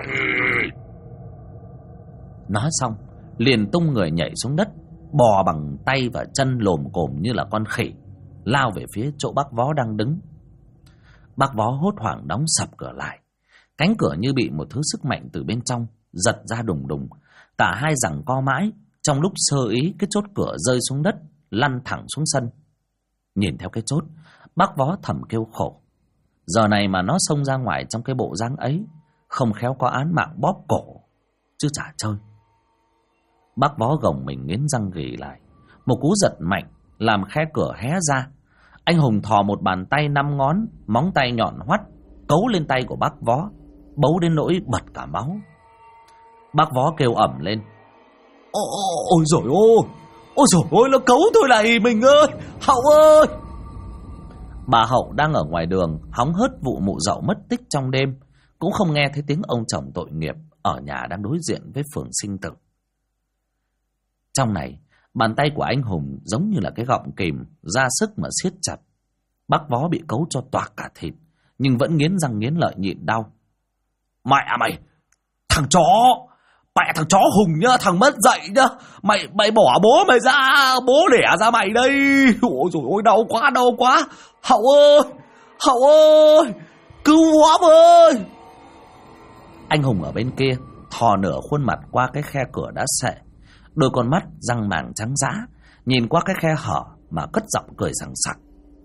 Nói xong, liền tung người nhảy xuống đất, bò bằng tay và chân lồm cồm như là con khỉ, lao về phía chỗ bác Vó đang đứng. Bác Vó hốt hoảng đóng sập cửa lại. Cánh cửa như bị một thứ sức mạnh từ bên trong giật ra đùng đùng. Cả hai giằng co mãi, trong lúc sơ ý cái chốt cửa rơi xuống đất, lăn thẳng xuống sân. Nhìn theo cái chốt, bác Vó thầm kêu khổ. Giờ này mà nó xông ra ngoài trong cái bộ dáng ấy, không khéo có án mạng bóp cổ chứ chả chơi. Bác Vó gồng mình nghiến răng ghì lại. Một cú giật mạnh làm khe cửa hé ra. Anh Hùng thò một bàn tay 5 ngón, móng tay nhọn hoắt cấu lên tay của bác Vó, bấu đến nỗi bật cả máu. Bác Vó kêu ẩm lên. Ôi dồi ôi! Ôi dồi ôi, nó cấu tôi lại mình ơi! Hậu ơi! Bà Hậu đang ở ngoài đường hóng hớt vụ mụ dậu mất tích trong đêm, cũng không nghe thấy tiếng ông chồng tội nghiệp ở nhà đang đối diện với phường sinh tử. Trong này, bàn tay của anh Hùng giống như là cái gọng kìm, ra sức mà siết chặt. Bác Vó bị cấu cho toạc cả thịt, nhưng vẫn nghiến răng nghiến lợi nhịn đau. Mẹ mày! Thằng chó! Mẹ thằng chó Hùng nhá, thằng mất dạy nhá! Mày bỏ bố mày ra, bố đẻ ra mày đây! Ôi dồi ôi, đau quá! Hậu ơi! Hậu ơi! Cứu Võ ơi! Anh Hùng ở bên kia thò nửa khuôn mặt qua cái khe cửa đã sệ, đôi con mắt răng màng trắng dã, nhìn qua cái khe hở mà cất giọng cười sằng sặc.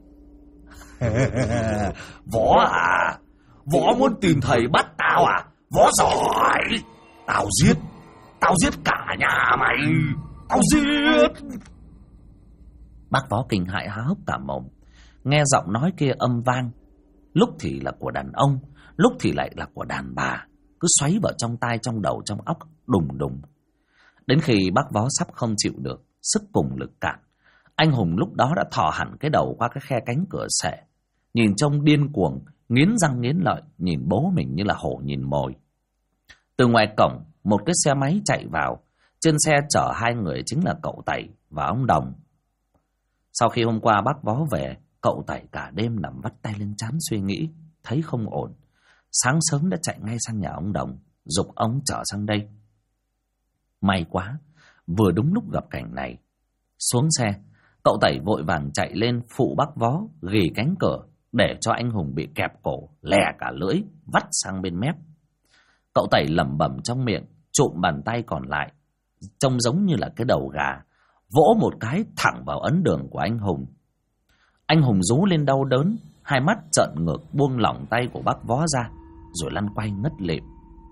Võ à? Võ muốn tìm thầy bắt tao à? Võ giỏi! Tao giết cả nhà mày! Tao giết! Bác Vó kinh hãi há hốc cả mồm, nghe giọng nói kia âm vang, lúc thì là của đàn ông, lúc thì lại là của đàn bà, cứ xoáy vào trong tai, trong đầu, trong óc đùng đùng. Đến khi bác Vó sắp không chịu được, sức cùng lực cạn, anh Hùng lúc đó đã thò hẳn cái đầu qua cái khe cánh cửa sệ, nhìn trông điên cuồng, nghiến răng nghiến lợi, nhìn bố mình như là hổ nhìn mồi. Từ ngoài cổng, một cái xe máy chạy vào, trên xe chở hai người chính là cậu Tẩy và ông Đồng. Sau khi hôm qua bác Vó về, cậu Tẩy cả đêm nằm vắt tay lên trán suy nghĩ, thấy không ổn. Sáng sớm đã chạy ngay sang nhà ông Đồng, giục ông chở sang đây. May quá, vừa đúng lúc gặp cảnh này. Xuống xe, cậu Tẩy vội vàng chạy lên phụ bác Vó ghì cánh cửa, để cho anh Hùng bị kẹp cổ, lè cả lưỡi, vắt sang bên mép. Cậu Tẩy lẩm bẩm trong miệng, trụm bàn tay còn lại, trông giống như là cái đầu gà, vỗ một cái thẳng vào ấn đường của anh Hùng. Anh Hùng rú lên đau đớn, hai mắt trợn ngược buông lỏng tay của bác Vó ra, rồi lăn quay ngất lịm.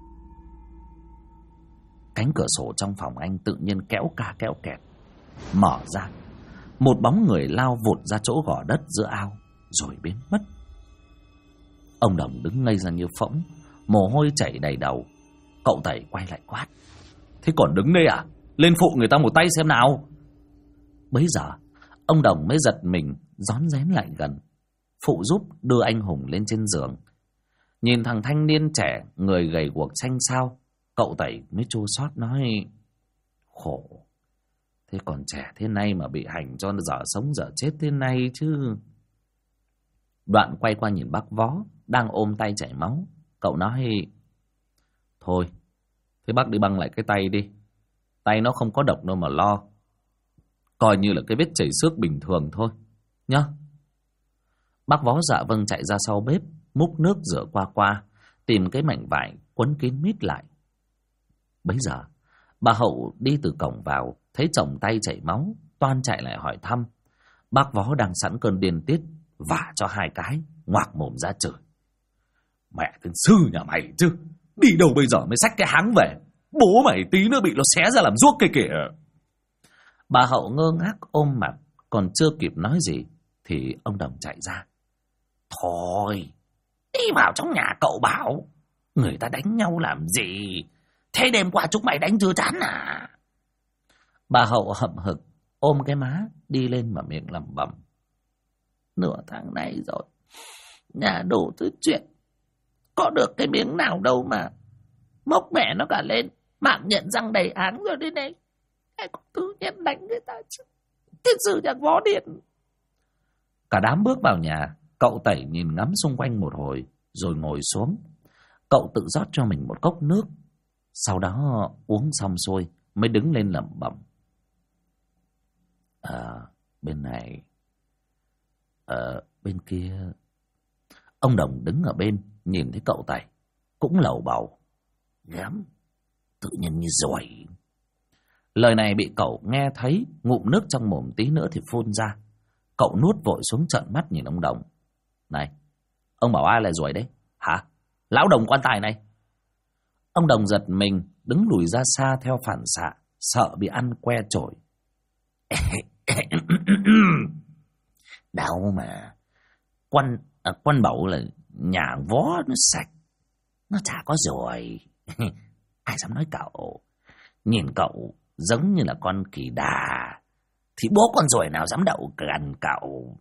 Cánh cửa sổ trong phòng anh tự nhiên kéo ca kéo kẹt, mở ra. Một bóng người lao vụt ra chỗ gò đất giữa ao, rồi biến mất. Ông Đồng đứng ngây ra như phỗng, mồ hôi chảy đầy đầu. Cậu Tẩy quay lại quát: Thế còn đứng đây à? Lên phụ người ta một tay xem nào. Bấy giờ ông Đồng mới giật mình, rón rén lại gần, phụ giúp đưa anh Hùng lên trên giường. Nhìn thằng thanh niên trẻ, người gầy guộc xanh xao, cậu Tẩy mới chua xót nói: Khổ, thế còn trẻ thế này mà bị hành cho dở sống dở chết thế này chứ. Đoạn quay qua nhìn bác Vó đang ôm tay chảy máu, cậu nói: Thôi, thế bác đi băng lại cái tay đi. Tay nó không có độc đâu mà lo, coi như là cái vết chảy xước bình thường thôi nhá. Bác Vó dạ vâng, chạy ra sau bếp, múc nước rửa qua, tìm cái mảnh vải quấn kín mít lại. Bấy giờ bà Hậu đi từ cổng vào, thấy chồng tay chảy máu, toan chạy lại hỏi thăm. Bác Vó đang sẵn cơn điên tiết, vả cho hai cái, ngoạc mồm ra chửi: Mẹ tên sư nhà mày chứ, đi đâu bây giờ mới xách cái háng về? Bố mày tí nữa bị nó xé ra làm ruốc kia kìa. Bà Hậu ngơ ngác ôm mặt, còn chưa kịp nói gì thì ông Đồng chạy ra. Thôi, đi vào trong nhà cậu bảo người ta đánh nhau làm gì? Thế đêm qua chúng mày đánh chưa chán à? Bà Hậu hậm hực ôm cái má đi lên mà miệng lẩm bẩm: Nửa tháng nay rồi, nhà đủ thứ chuyện, có được cái miếng nào đâu mà mốc mẹ nó cả lên, mạng nhận răng đầy áng rồi đây này. Ai cũng tự nhiên đánh người ta chứ. Thiên sư nhạc võ điện. Cả đám bước vào nhà. Cậu Tẩy nhìn ngắm xung quanh một hồi rồi ngồi xuống. Cậu tự rót cho mình một cốc nước, sau đó uống xong xuôi mới đứng lên lẩm bẩm. Bên này, bên kia. Ông Đồng đứng ở bên nhìn thấy cậu Tẩy cũng lầu bầu. Gắm, tự nhiên như rồi. Lời này bị cậu nghe thấy, ngụm nước trong mồm tí nữa thì phun ra. Cậu nuốt vội xuống trợn mắt nhìn ông Đồng. Này, ông bảo ai là ruồi đấy? Hả? Lão Đồng quan tài này. Ông Đồng giật mình, đứng lùi ra xa theo phản xạ, sợ bị ăn que chổi. Đâu mà quan bảo là nhà võ nó sạch, nó chả có ruồi. Ai dám nói cậu. Nhìn cậu giống như là con kỳ đà, thì bố con ruồi nào dám đậu gần cậu.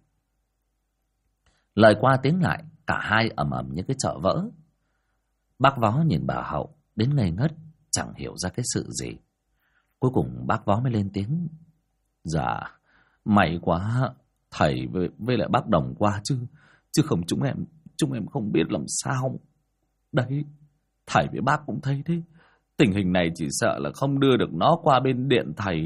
Lời qua tiếng lại, cả hai ầm ầm như cái chợ vỡ. Bác Vó nhìn bà Hậu đến ngây ngất, chẳng hiểu ra cái sự gì. Cuối cùng bác Vó mới lên tiếng. Dạ, may quá, thầy với lại bác Đồng qua chứ không chúng em không biết làm sao. Đấy, thầy với bác cũng thấy thế. Tình hình này chỉ sợ là không đưa được nó qua bên điện thầy.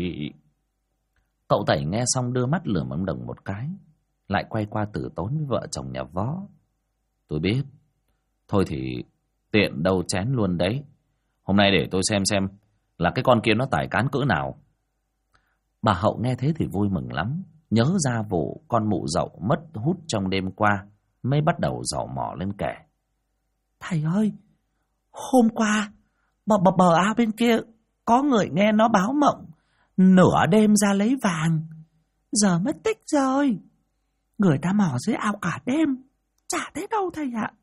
Cậu Tẩy nghe xong đưa mắt lườm ông Đồng một cái, lại quay qua từ tốn với vợ chồng nhà Vó. Tôi biết. Thôi thì tiện đâu chén luôn đấy. Hôm nay để tôi xem là cái con kia nó tài cán cỡ nào. Bà Hậu nghe thế thì vui mừng lắm, nhớ ra vụ con mụ dậu mất hút trong đêm qua, mới bắt đầu dò mò lên kể. Thầy ơi, hôm qua bờ ao bên kia có người nghe nó báo mộng nửa đêm ra lấy vàng, giờ mất tích rồi. Người ta mò dưới ao cả đêm, chả thấy đâu thầy ạ.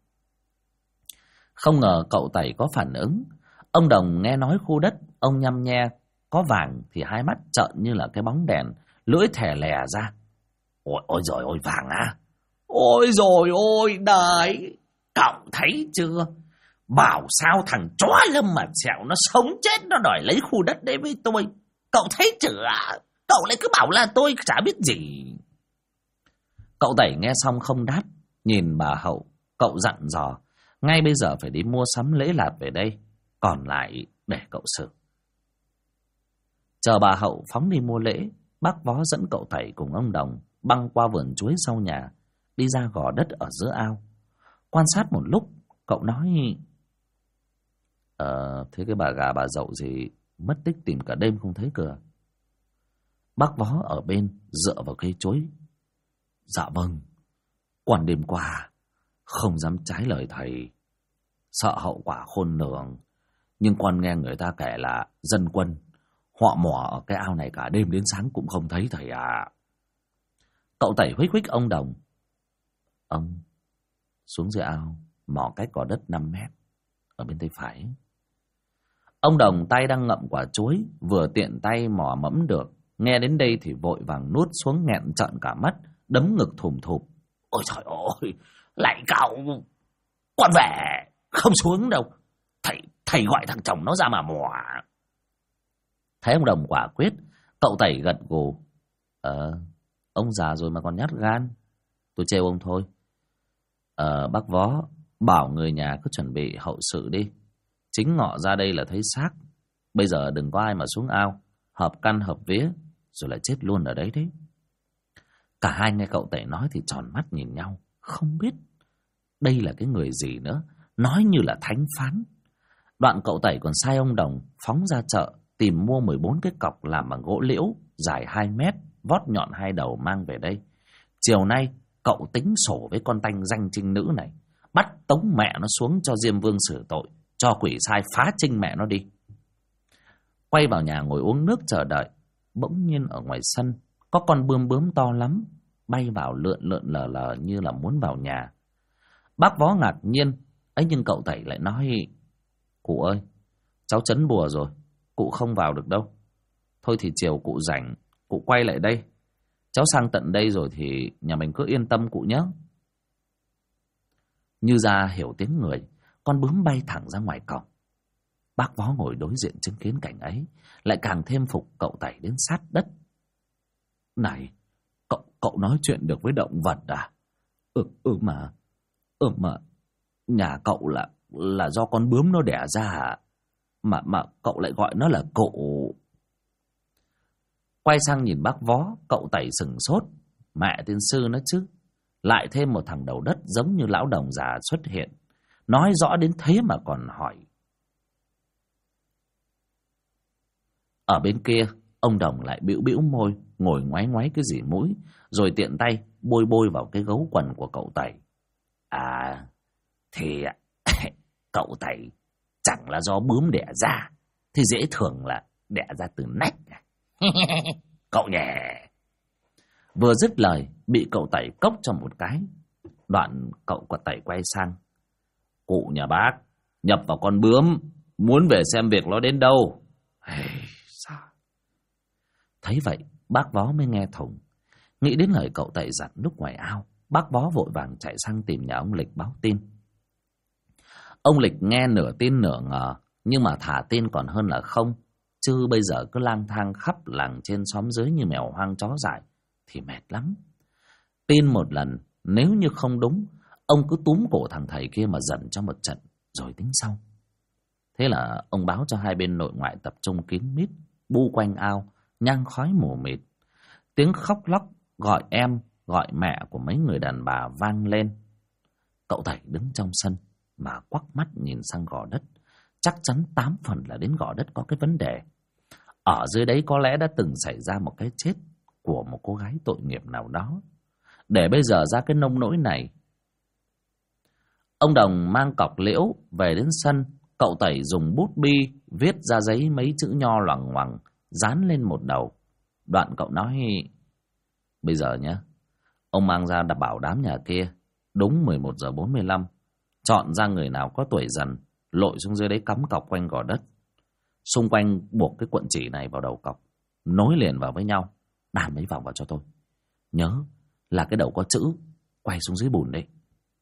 Không ngờ cậu Tẩy có phản ứng. Ông Đồng nghe nói khu đất ông nhăm nhe có vàng thì hai mắt trợn như là cái bóng đèn, lưỡi thè lè ra. Ôi rồi ôi, vàng à? Ôi rồi ôi đấy, cậu thấy chưa? Bảo sao thằng chó Lâm mà Sẹo nó sống chết nó đòi lấy khu đất đấy với tôi. Cậu thấy chưa? Cậu lại cứ bảo là tôi chả biết gì. Cậu Tẩy nghe xong không đáp, nhìn bà Hậu. Cậu dặn dò ngay bây giờ phải đi mua sắm lễ lạt về đây, còn lại để cậu xử. Chờ bà Hậu phóng đi mua lễ, bác Vó dẫn cậu Tẩy cùng ông Đồng băng qua vườn chuối sau nhà, đi ra gò đất ở giữa ao. Quan sát một lúc, cậu nói: thế cái bà gà bà dậu gì mất tích tìm cả đêm không thấy cửa. Bác Vó ở bên dựa vào cây chuối. Dạ vâng, quan đêm qua không dám trái lời thầy, sợ hậu quả khôn lường, nhưng quan nghe người ta kể là dân quân họ mò ở cái ao này cả đêm đến sáng cũng không thấy thầy à. Cậu Tẩy huých huých ông Đồng. Ông xuống dưới ao mò cách cỏ đất 5 mét ở bên tay phải. Ông Đồng tay đang ngậm quả chuối, vừa tiện tay mò mẫm được, nghe đến đây thì vội vàng nuốt xuống nghẹn trợn cả mắt, đấm ngực thùm thụp. Ôi trời ơi, lại cậu, con về không xuống đâu. Thầy gọi thằng chồng nó ra mà mò. Thấy ông Đồng quả quyết, cậu Tẩy gật gù. Ông già rồi mà còn nhát gan, tôi trêu ông thôi. Bác Vó bảo người nhà cứ chuẩn bị hậu sự đi. Chính ngọ ra đây là thấy xác. Bây giờ đừng có ai mà xuống ao, hợp căn hợp vía rồi lại chết luôn ở đấy đấy. Cả hai nghe cậu Tẩy nói thì tròn mắt nhìn nhau, không biết đây là cái người gì nữa, nói như là thánh phán. Đoạn cậu Tẩy còn sai ông Đồng phóng ra chợ tìm mua 14 cái cọc làm bằng gỗ liễu dài 2 mét, vót nhọn 2 đầu mang về đây. Chiều nay cậu tính sổ với con tanh danh trinh nữ này, bắt tống mẹ nó xuống cho Diêm Vương xử tội, cho quỷ sai phá trinh mẹ nó đi. Quay vào nhà ngồi uống nước chờ đợi, bỗng nhiên ở ngoài sân có con bướm to lắm bay vào lượn lờ lờ như là muốn vào nhà. Bác Vó ngạc nhiên, ấy nhưng cậu Tẩy lại nói: Cụ ơi, cháu trấn bùa rồi, cụ không vào được đâu. Thôi thì chiều cụ rảnh, cụ quay lại đây. Cháu sang tận đây rồi thì nhà mình cứ yên tâm cụ nhé. Như ra hiểu tiếng người, con bướm bay thẳng ra ngoài cổng. Bác Vó ngồi đối diện chứng kiến cảnh ấy, lại càng thêm phục cậu Tẩy đến sát đất. Này, cậu nói chuyện được với động vật à? Mà nhà cậu là do con bướm nó đẻ ra à? Mà cậu lại gọi nó là cụ. Quay sang nhìn bác Vó, cậu Tẩy sửng sốt. Mẹ tiên sư nó chứ. Lại thêm một thằng đầu đất giống như lão đồng già xuất hiện. Nói rõ đến thế mà còn hỏi. Ở bên kia, ông Đồng lại bĩu bĩu môi, ngồi ngoáy ngoáy cái gì mũi, rồi tiện tay bôi bôi vào cái gấu quần của cậu Tẩy. À, thì cậu Tẩy chẳng là do bướm đẻ ra, thì dễ thường là đẻ ra từ nách. Cậu nhè. Vừa dứt lời, bị cậu Tẩy cốc cho một cái. Đoạn cậu Tẩy quay sang. Cụ nhà bác, nhập vào con bướm, muốn về xem việc nó đến đâu. Thấy vậy, bác Vó mới nghe thủng. Nghĩ đến lời cậu Tẩy dặn lúc ngoài ao, bác Vó vội vàng chạy sang tìm nhà ông Lịch báo tin. Ông Lịch nghe nửa tin nửa ngờ, nhưng mà thả tin còn hơn là không. Chứ bây giờ cứ lang thang khắp làng trên xóm dưới như mèo hoang chó dại thì mệt lắm. Tin một lần, nếu như không đúng, ông cứ túm cổ thằng thầy kia mà giận cho một trận, rồi tính sau. Thế là ông báo cho hai bên nội ngoại tập trung kín mít, bu quanh ao, nhang khói mù mịt. Tiếng khóc lóc, gọi em, gọi mẹ của mấy người đàn bà vang lên. Cậu Tẩy đứng trong sân mà quắc mắt nhìn sang gò đất. Chắc chắn 8 phần là đến gò đất có cái vấn đề. Ở dưới đấy có lẽ đã từng xảy ra một cái chết của một cô gái tội nghiệp nào đó, để bây giờ ra cái nông nỗi này. Ông Đồng mang cọc liễu về đến sân. Cậu Tẩy dùng bút bi viết ra giấy mấy chữ nho loằng ngoằng, dán lên một đầu. Đoạn cậu nói: Bây giờ nhé, ông mang ra bảo đám nhà kia đúng 11:45, chọn ra người nào có tuổi dần, lội xuống dưới đấy cắm cọc quanh gò đất. Xung quanh buộc cái cuộn chỉ này vào đầu cọc, nối liền vào với nhau, đan mấy vòng vào cho tôi. Nhớ là cái đầu có chữ, quay xuống dưới bùn đấy.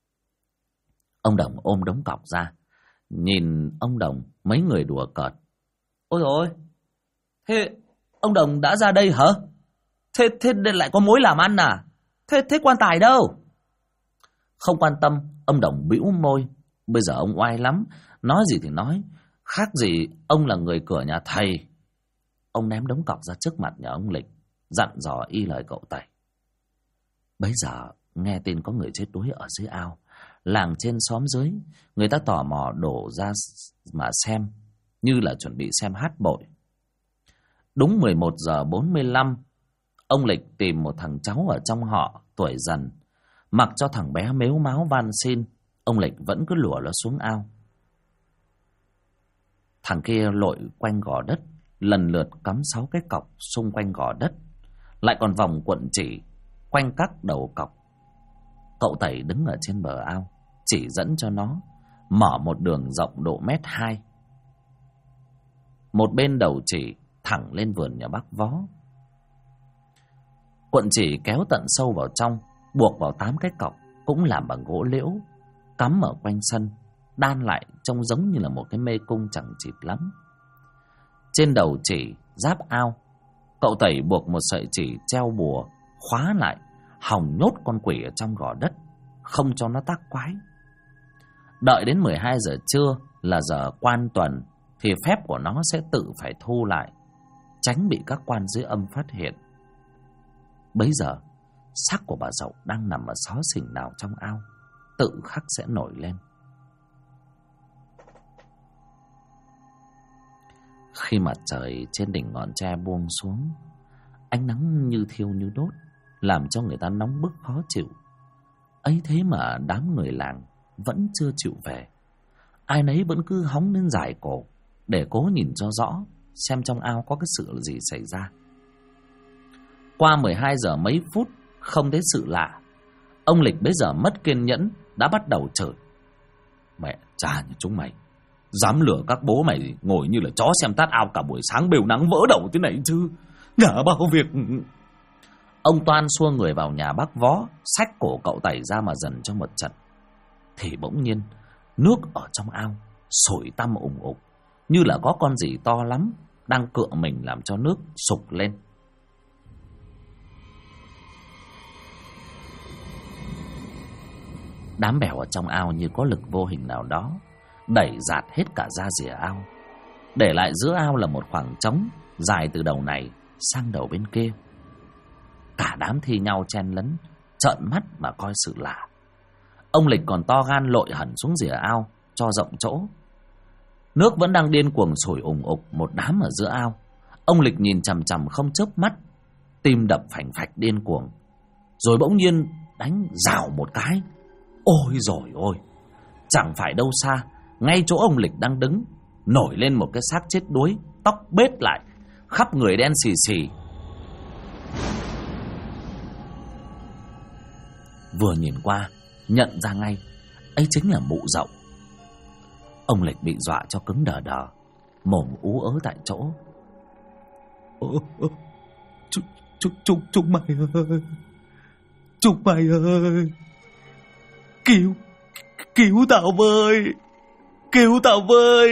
Ông Đồng ôm đống cọc ra. Nhìn ông Đồng, mấy người đùa cợt: Ôi dồi ôi, thế ông Đồng đã ra đây hả? Thế lại có mối làm ăn à? Thế quan tài đâu? Không quan tâm, ông Đồng bĩu môi. Bây giờ ông oai lắm, nói gì thì nói, khác gì ông là người cửa nhà thầy. Ông ném đống cọc ra trước mặt nhà ông Lịch, dặn dò y lời cậu Tẩy. Bấy giờ nghe tin có người chết đuối ở dưới ao, làng trên xóm dưới, người ta tò mò đổ ra mà xem, như là chuẩn bị xem hát bội. Đúng 11:45, ông Lịch tìm một thằng cháu ở trong họ tuổi dần, mặc cho thằng bé mếu máo van xin. Ông Lịch vẫn cứ lủa nó xuống ao. Thằng kia lội quanh gò đất, lần lượt cắm 6 cái cọc xung quanh gò đất, lại còn vòng cuộn chỉ quanh các đầu cọc. Cậu Tẩy đứng ở trên bờ ao, chỉ dẫn cho nó, mở một đường rộng độ 1,2 m. Một bên đầu chỉ thẳng lên vườn nhà bác Vó. Cuộn chỉ kéo tận sâu vào trong, buộc vào 8 cái cọc, cũng làm bằng gỗ liễu, cắm ở quanh sân, đan lại trông giống như là một cái mê cung chẳng chịt lắm. Trên đầu chỉ giáp ao, cậu Tẩy buộc một sợi chỉ treo bùa, khóa lại, hòng nhốt con quỷ ở trong gò đất, không cho nó tác quái. Đợi đến 12 giờ trưa là giờ quan tuần, thì phép của nó sẽ tự phải thu lại, tránh bị các quan dưới âm phát hiện. Bấy giờ xác của bà Dậu đang nằm ở xó xỉnh nào trong ao, tự khắc sẽ nổi lên. Khi mặt trời trên đỉnh ngọn tre buông xuống, ánh nắng như thiêu như đốt, làm cho người ta nóng bức khó chịu. Ấy thế mà đám người làng vẫn chưa chịu về. Ai nấy vẫn cứ hóng lên dài cổ để cố nhìn cho rõ xem trong ao có cái sự gì xảy ra. Qua 12 giờ mấy phút không thấy sự lạ, ông Lịch bấy giờ mất kiên nhẫn, đã bắt đầu chửi: Mẹ cha nhà chúng mày, dám lừa các bố mày ngồi như là chó xem tát ao cả buổi sáng bều nắng vỡ đầu thế này chứ. Nhà bao việc. Ông toan xua người vào nhà bác Vó, xách cổ cậu Tẩy ra mà dần cho một trận. Thì bỗng nhiên Nước ở trong ao sổi tăm ủng ục, như là có con gì to lắm đang cựa mình làm cho nước sục lên. Đám bèo ở trong ao như có lực vô hình nào đó đẩy dạt hết cả ra rìa ao, để lại giữa ao là một khoảng trống dài từ đầu này sang đầu bên kia. Cả đám thi nhau chen lấn, trợn mắt mà coi sự lạ. Ông Lịch còn to gan lội hẳn xuống rìa ao cho rộng chỗ. Nước vẫn đang điên cuồng sổi ủng ục một đám ở giữa ao. Ông Lịch nhìn chằm chằm không chớp mắt, tim đập phành phạch điên cuồng. Rồi bỗng nhiên đánh rào một cái. Ôi dồi ôi, chẳng phải đâu xa, ngay chỗ ông Lịch đang đứng nổi lên một cái xác chết đuối, tóc bết lại, khắp người đen xì xì. Vừa nhìn qua nhận ra ngay ấy chính là mụ Dậu. Ông Lịch bị dọa cho cứng đờ đờ, mồm ú ớ tại chỗ. Chúng mày ơi, chúng mày ơi, cứu tao với, cứu tao với.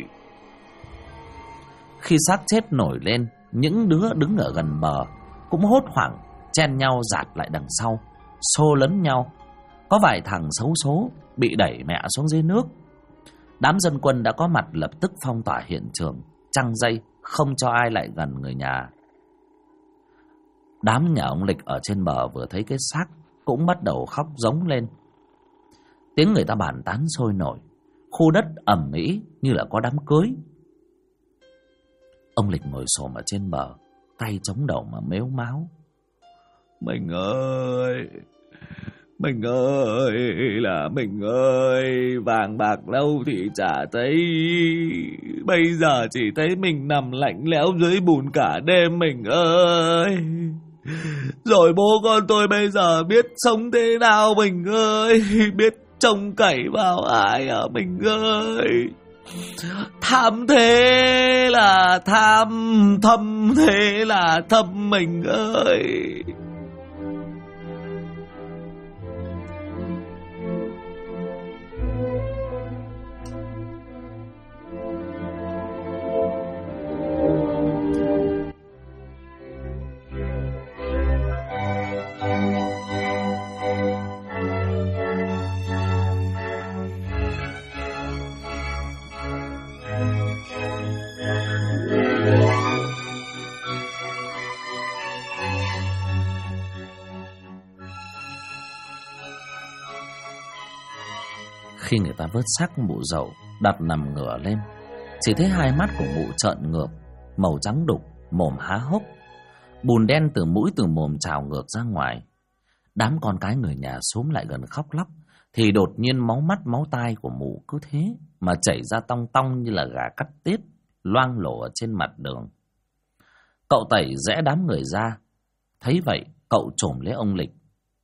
Khi xác chết nổi lên, những đứa đứng ở gần bờ cũng hốt hoảng chen nhau dạt lại đằng sau, xô lấn nhau. Có vài thằng xấu số bị đẩy mẹ xuống dưới nước. Đám dân quân đã có mặt lập tức phong tỏa hiện trường, trăng dây không cho ai lại gần người nhà. Đám nhà ông Lịch ở trên bờ vừa thấy cái xác cũng bắt đầu khóc rống lên. Tiếng người ta bàn tán sôi nổi, khu đất ầm ĩ như là có đám cưới. Ông Lịch ngồi xổm ở trên bờ, tay chống đầu mà mếu máo. Mình ơi, mình ơi, là mình ơi, vàng bạc đâu thì chả thấy. Bây giờ chỉ thấy mình nằm lạnh lẽo dưới bùn cả đêm mình ơi. Rồi bố con tôi bây giờ biết sống thế nào mình ơi, biết trông cậy vào ai à mình ơi. Tham thế là tham, thâm thế là thâm mình ơi. Khi người ta vớt xác mụ Dậu đặt nằm ngửa lên, chỉ thấy hai mắt của mụ trợn ngược, màu trắng đục, mồm há hốc, bùn đen từ mũi từ mồm trào ngược ra ngoài. Đám con cái người nhà xúm lại gần khóc lóc, thì đột nhiên máu mắt máu tai của mụ cứ thế mà chảy ra tong tong như là gà cắt tiết, loang lổ ở trên mặt đường. Cậu Tẩy rẽ đám người ra, thấy vậy cậu chồm lấy ông Lịch.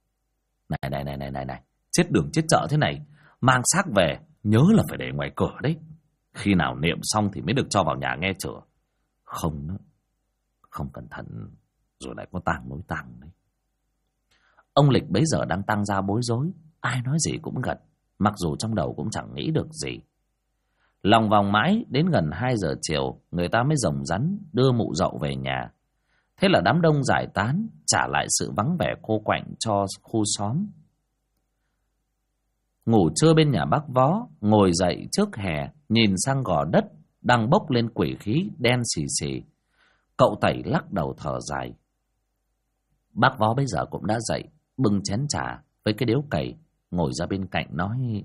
Này, chết đường chết chợ thế này, mang xác về nhớ là phải để ngoài cửa đấy. Khi nào niệm xong thì mới được cho vào nhà nghe chửa. Không cẩn thận rồi lại có tang nối tang đấy. Ông Lịch bấy giờ đang tang ra bối rối, ai nói gì cũng gật, mặc dù trong đầu cũng chẳng nghĩ được gì. Lòng vòng mãi đến gần 2 giờ chiều, người ta mới rồng rắn đưa mụ Dậu về nhà. Thế là đám đông giải tán, trả lại sự vắng vẻ cô quạnh cho khu xóm. Ngủ trưa bên nhà bác Vó, ngồi dậy trước hè, nhìn sang gò đất đang bốc lên quỷ khí đen xì xì. Cậu Tẩy lắc đầu thở dài. Bác Vó bây giờ cũng đã dậy, bưng chén trà với cái điếu cày, ngồi ra bên cạnh nói: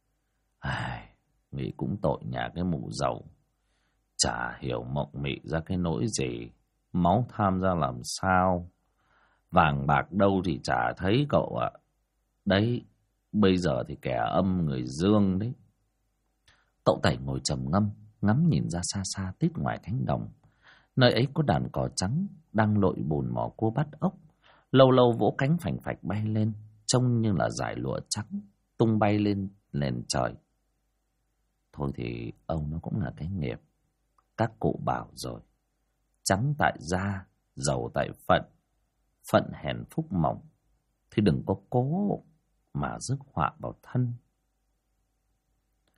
nghĩ cũng tội nhà cái mụ Dậu, chả hiểu mộng mị ra cái nỗi gì, máu tham ra làm sao, vàng bạc đâu thì chả thấy cậu ạ. Đấy, bây giờ thì kẻ âm người dương đấy. Cậu Tẩy ngồi trầm ngâm, ngắm nhìn ra xa xa tít ngoài cánh đồng. Nơi ấy có đàn cò trắng đang lội bùn mò cua bắt ốc, lâu lâu vỗ cánh phành phạch bay lên, trông như là dải lụa trắng tung bay lên nền trời. Thôi thì ông nó cũng là cái nghiệp. Các cụ bảo rồi, trắng tại da, giàu tại phận, phận hèn phúc mỏng, thì đừng có cố mà rước họa vào thân.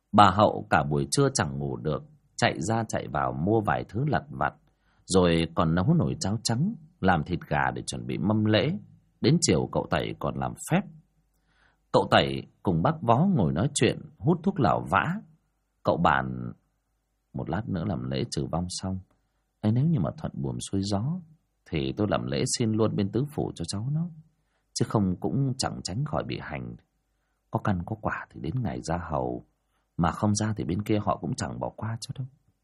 Bà Hậu cả buổi trưa chẳng ngủ được, chạy ra chạy vào mua vài thứ lặt vặt, rồi còn nấu nồi cháo trắng, làm thịt gà để chuẩn bị mâm lễ. Đến chiều cậu Tẩy còn làm phép. Cậu Tẩy cùng bác Vó ngồi nói chuyện, hút thuốc lào vã. Cậu bàn một lát nữa làm lễ trừ vong xong, nếu như mà thuận buồm xuôi gió thì tôi làm lễ xin luôn bên tứ phủ cho cháu nó, chứ không cũng chẳng tránh khỏi bị hành. Có căn có quả thì đến ngày ra hầu, mà không ra thì bên kia họ cũng chẳng bỏ qua cho đâu.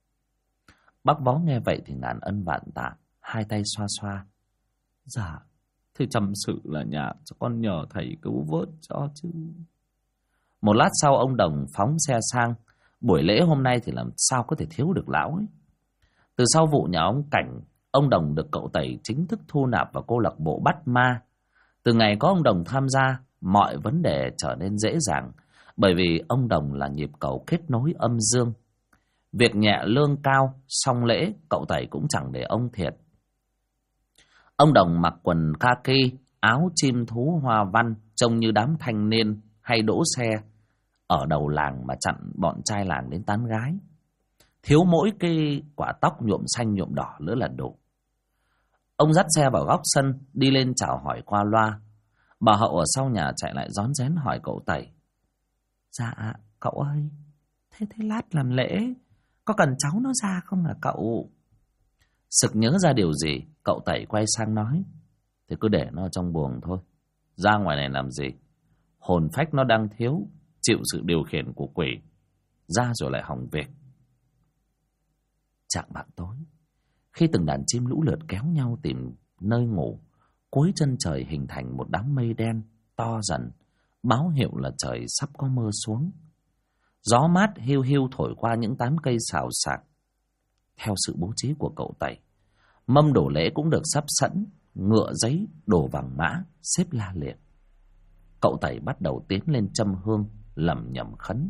Bác Vó nghe vậy thì ngàn ân vạn tạ, hai tay xoa xoa. Dạ, thì chăm sự là nhà cho con nhờ thầy cứu vớt cho chứ. Một lát sau ông Đồng phóng xe sang. Buổi lễ hôm nay thì làm sao có thể thiếu được lão ấy. Từ sau vụ nhà ông Cảnh, ông Đồng được cậu Tẩy chính thức thu nạp vào câu lạc bộ bắt ma. Từ ngày có ông Đồng tham gia, mọi vấn đề trở nên dễ dàng, bởi vì ông Đồng là nhịp cầu kết nối âm dương. Việc nhẹ lương cao, xong lễ, cậu Tẩy cũng chẳng để ông thiệt. Ông Đồng mặc quần kaki, áo chim thú hoa văn, trông như đám thanh niên hay đỗ xe ở đầu làng mà chặn bọn trai làng đến tán gái. Thiếu mỗi cái quả tóc nhuộm xanh nhuộm đỏ nữa là đủ. Ông dắt xe vào góc sân, đi lên chào hỏi qua loa. Bà Hậu ở sau nhà chạy lại rón rén hỏi cậu Tẩy. Dạ, cậu ơi, thế lát làm lễ, có cần cháu nó ra không hả cậu? Sực nhớ ra điều gì, cậu Tẩy quay sang nói. Thì cứ để nó trong buồng thôi, ra ngoài này làm gì? Hồn phách nó đang thiếu, chịu sự điều khiển của quỷ, ra rồi lại hỏng việc. Chạng vạng tối, khi từng đàn chim lũ lượt kéo nhau tìm nơi ngủ, cuối chân trời hình thành một đám mây đen to dần, báo hiệu là trời sắp có mưa xuống. Gió mát hiu hiu thổi qua những tán cây xào xạc. Theo sự bố trí của cậu Tẩy, mâm đổ lễ cũng được sắp sẵn, ngựa giấy, đồ vàng mã xếp la liệt. Cậu Tẩy bắt đầu tiến lên châm hương, lẩm nhẩm khấn.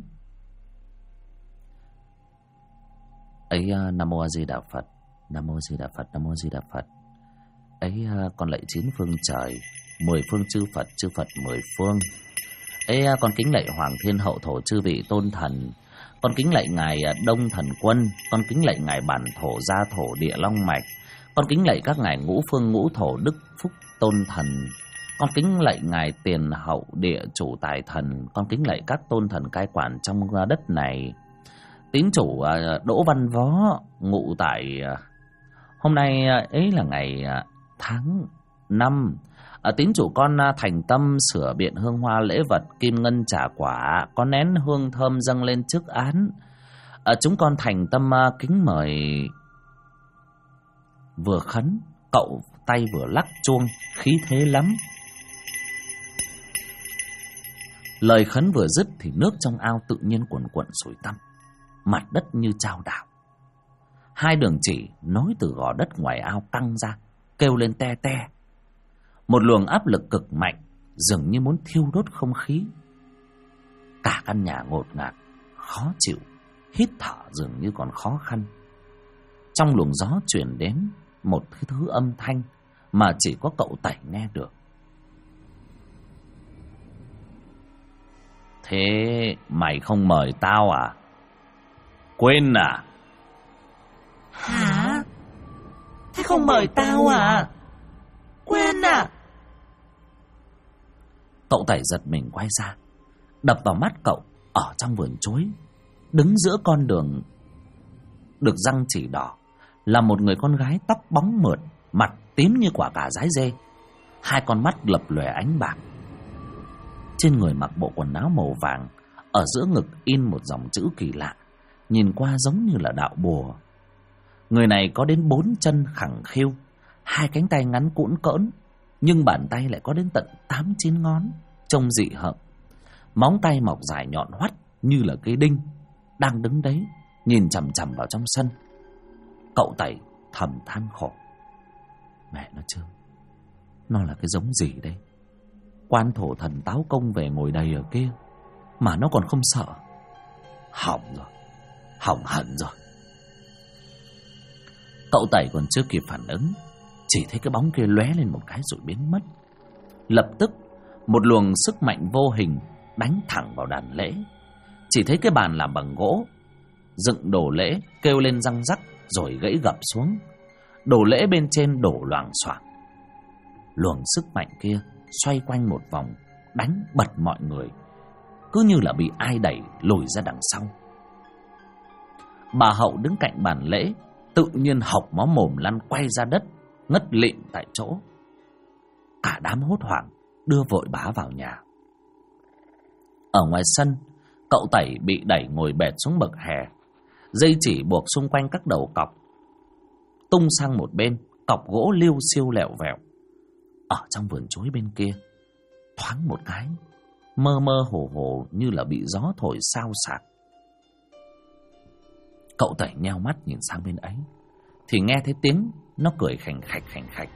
Ấy, Nam Mô A Di Đà Phật, Nam Mô A Di Đà Phật, Nam Mô A Di Đà Phật. Ấy, con lạy 9 phương trời, 10 phương chư Phật 10 phương. Ấy, con kính lạy Hoàng Thiên Hậu Thổ chư vị tôn thần. Con kính lạy ngài Đông Thần Quân. Con kính lạy ngài Bản Thổ Gia Thổ Địa Long Mạch. Con kính lạy các ngài Ngũ Phương Ngũ Thổ Đức Phúc Tôn Thần. Con kính lạy ngài Tiền Hậu Địa Chủ Tài Thần. Con kính lạy các tôn thần cai quản trong đất này. Tín chủ Đỗ Văn Vó ngụ tại hôm nay ấy là ngày tháng 5. Tín chủ con thành tâm sửa biện hương hoa lễ vật, kim ngân trả quả, có nén hương thơm dâng lên trước án. Chúng con thành tâm kính mời. Vừa khấn, cậu tay vừa lắc chuông, khí thế lắm. Lời khấn vừa dứt thì nước trong ao tự nhiên cuồn cuộn sủi tăm, mặt đất như chao đảo. Hai đường chỉ nối từ gò đất ngoài ao căng ra, kêu lên te te. Một luồng áp lực cực mạnh, dường như muốn thiêu đốt không khí. Cả căn nhà ngột ngạt, khó chịu, hít thở dường như còn khó khăn. Trong luồng gió truyền đến một thứ âm thanh mà chỉ có cậu Tẩy nghe được. Thế mày không mời tao à? Quên à? Hả? Thế không mời tao à? Quên à? Cậu Tẩy giật mình quay ra. Đập vào mắt cậu, ở trong vườn chuối, đứng giữa con đường được răng chỉ đỏ, là một người con gái tóc bóng mượt, mặt tím như quả cà rái dê, hai con mắt lập lòe ánh bạc. Trên người mặc bộ quần áo màu vàng, ở giữa ngực in một dòng chữ kỳ lạ, nhìn qua giống như là đạo bùa. Người này có đến 4 chân khẳng khiu, 2 cánh tay ngắn cũn cỡn, nhưng bàn tay lại có đến tận 8-9 ngón, trông dị hợm. Móng tay mọc dài nhọn hoắt như là cây đinh, đang đứng đấy nhìn chằm chằm vào trong sân. Cậu Tẩy thầm than khổ. Mẹ nó chứ, nó là cái giống gì đây? Quan thổ thần táo công về ngồi đầy ở kia mà nó còn không sợ. Hỏng rồi, hỏng hẳn rồi. Cậu Tẩy còn chưa kịp phản ứng, chỉ thấy cái bóng kia lóe lên một cái rồi biến mất. Lập tức một luồng sức mạnh vô hình đánh thẳng vào đàn lễ. chỉ thấy cái bàn làm bằng gỗ, dựng đồ lễ kêu lên răng rắc rồi gãy gập xuống. Đồ lễ bên trên đổ loảng xoảng. Luồng sức mạnh kia xoay quanh một vòng, đánh bật mọi người, cứ như là bị ai đẩy lùi ra đằng sau. Bà Hậu đứng cạnh bàn lễ tự nhiên hộc máu mồm lăn quay ra đất, ngất lịm tại chỗ. Cả đám hốt hoảng đưa vội bà vào nhà. Ở ngoài sân, cậu Tẩy bị đẩy ngồi bệt xuống bậc hè, dây chỉ buộc xung quanh các đầu cọc tung sang một bên, cọc gỗ liêu xiêu lẹo vẹo. Ở trong vườn chuối bên kia, thoáng một cái, mơ mơ hồ hồ như là bị gió thổi xao xạc. Cậu Tẩy nheo mắt nhìn sang bên ấy, thì nghe thấy tiếng nó cười khành khạch khành khạch.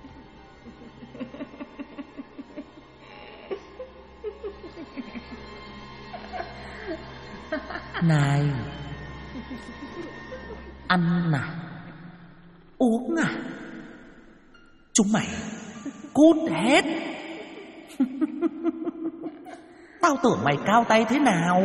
Này, ăn à, uống à, chúng mày cút hết. Tao tưởng mày cao tay thế nào.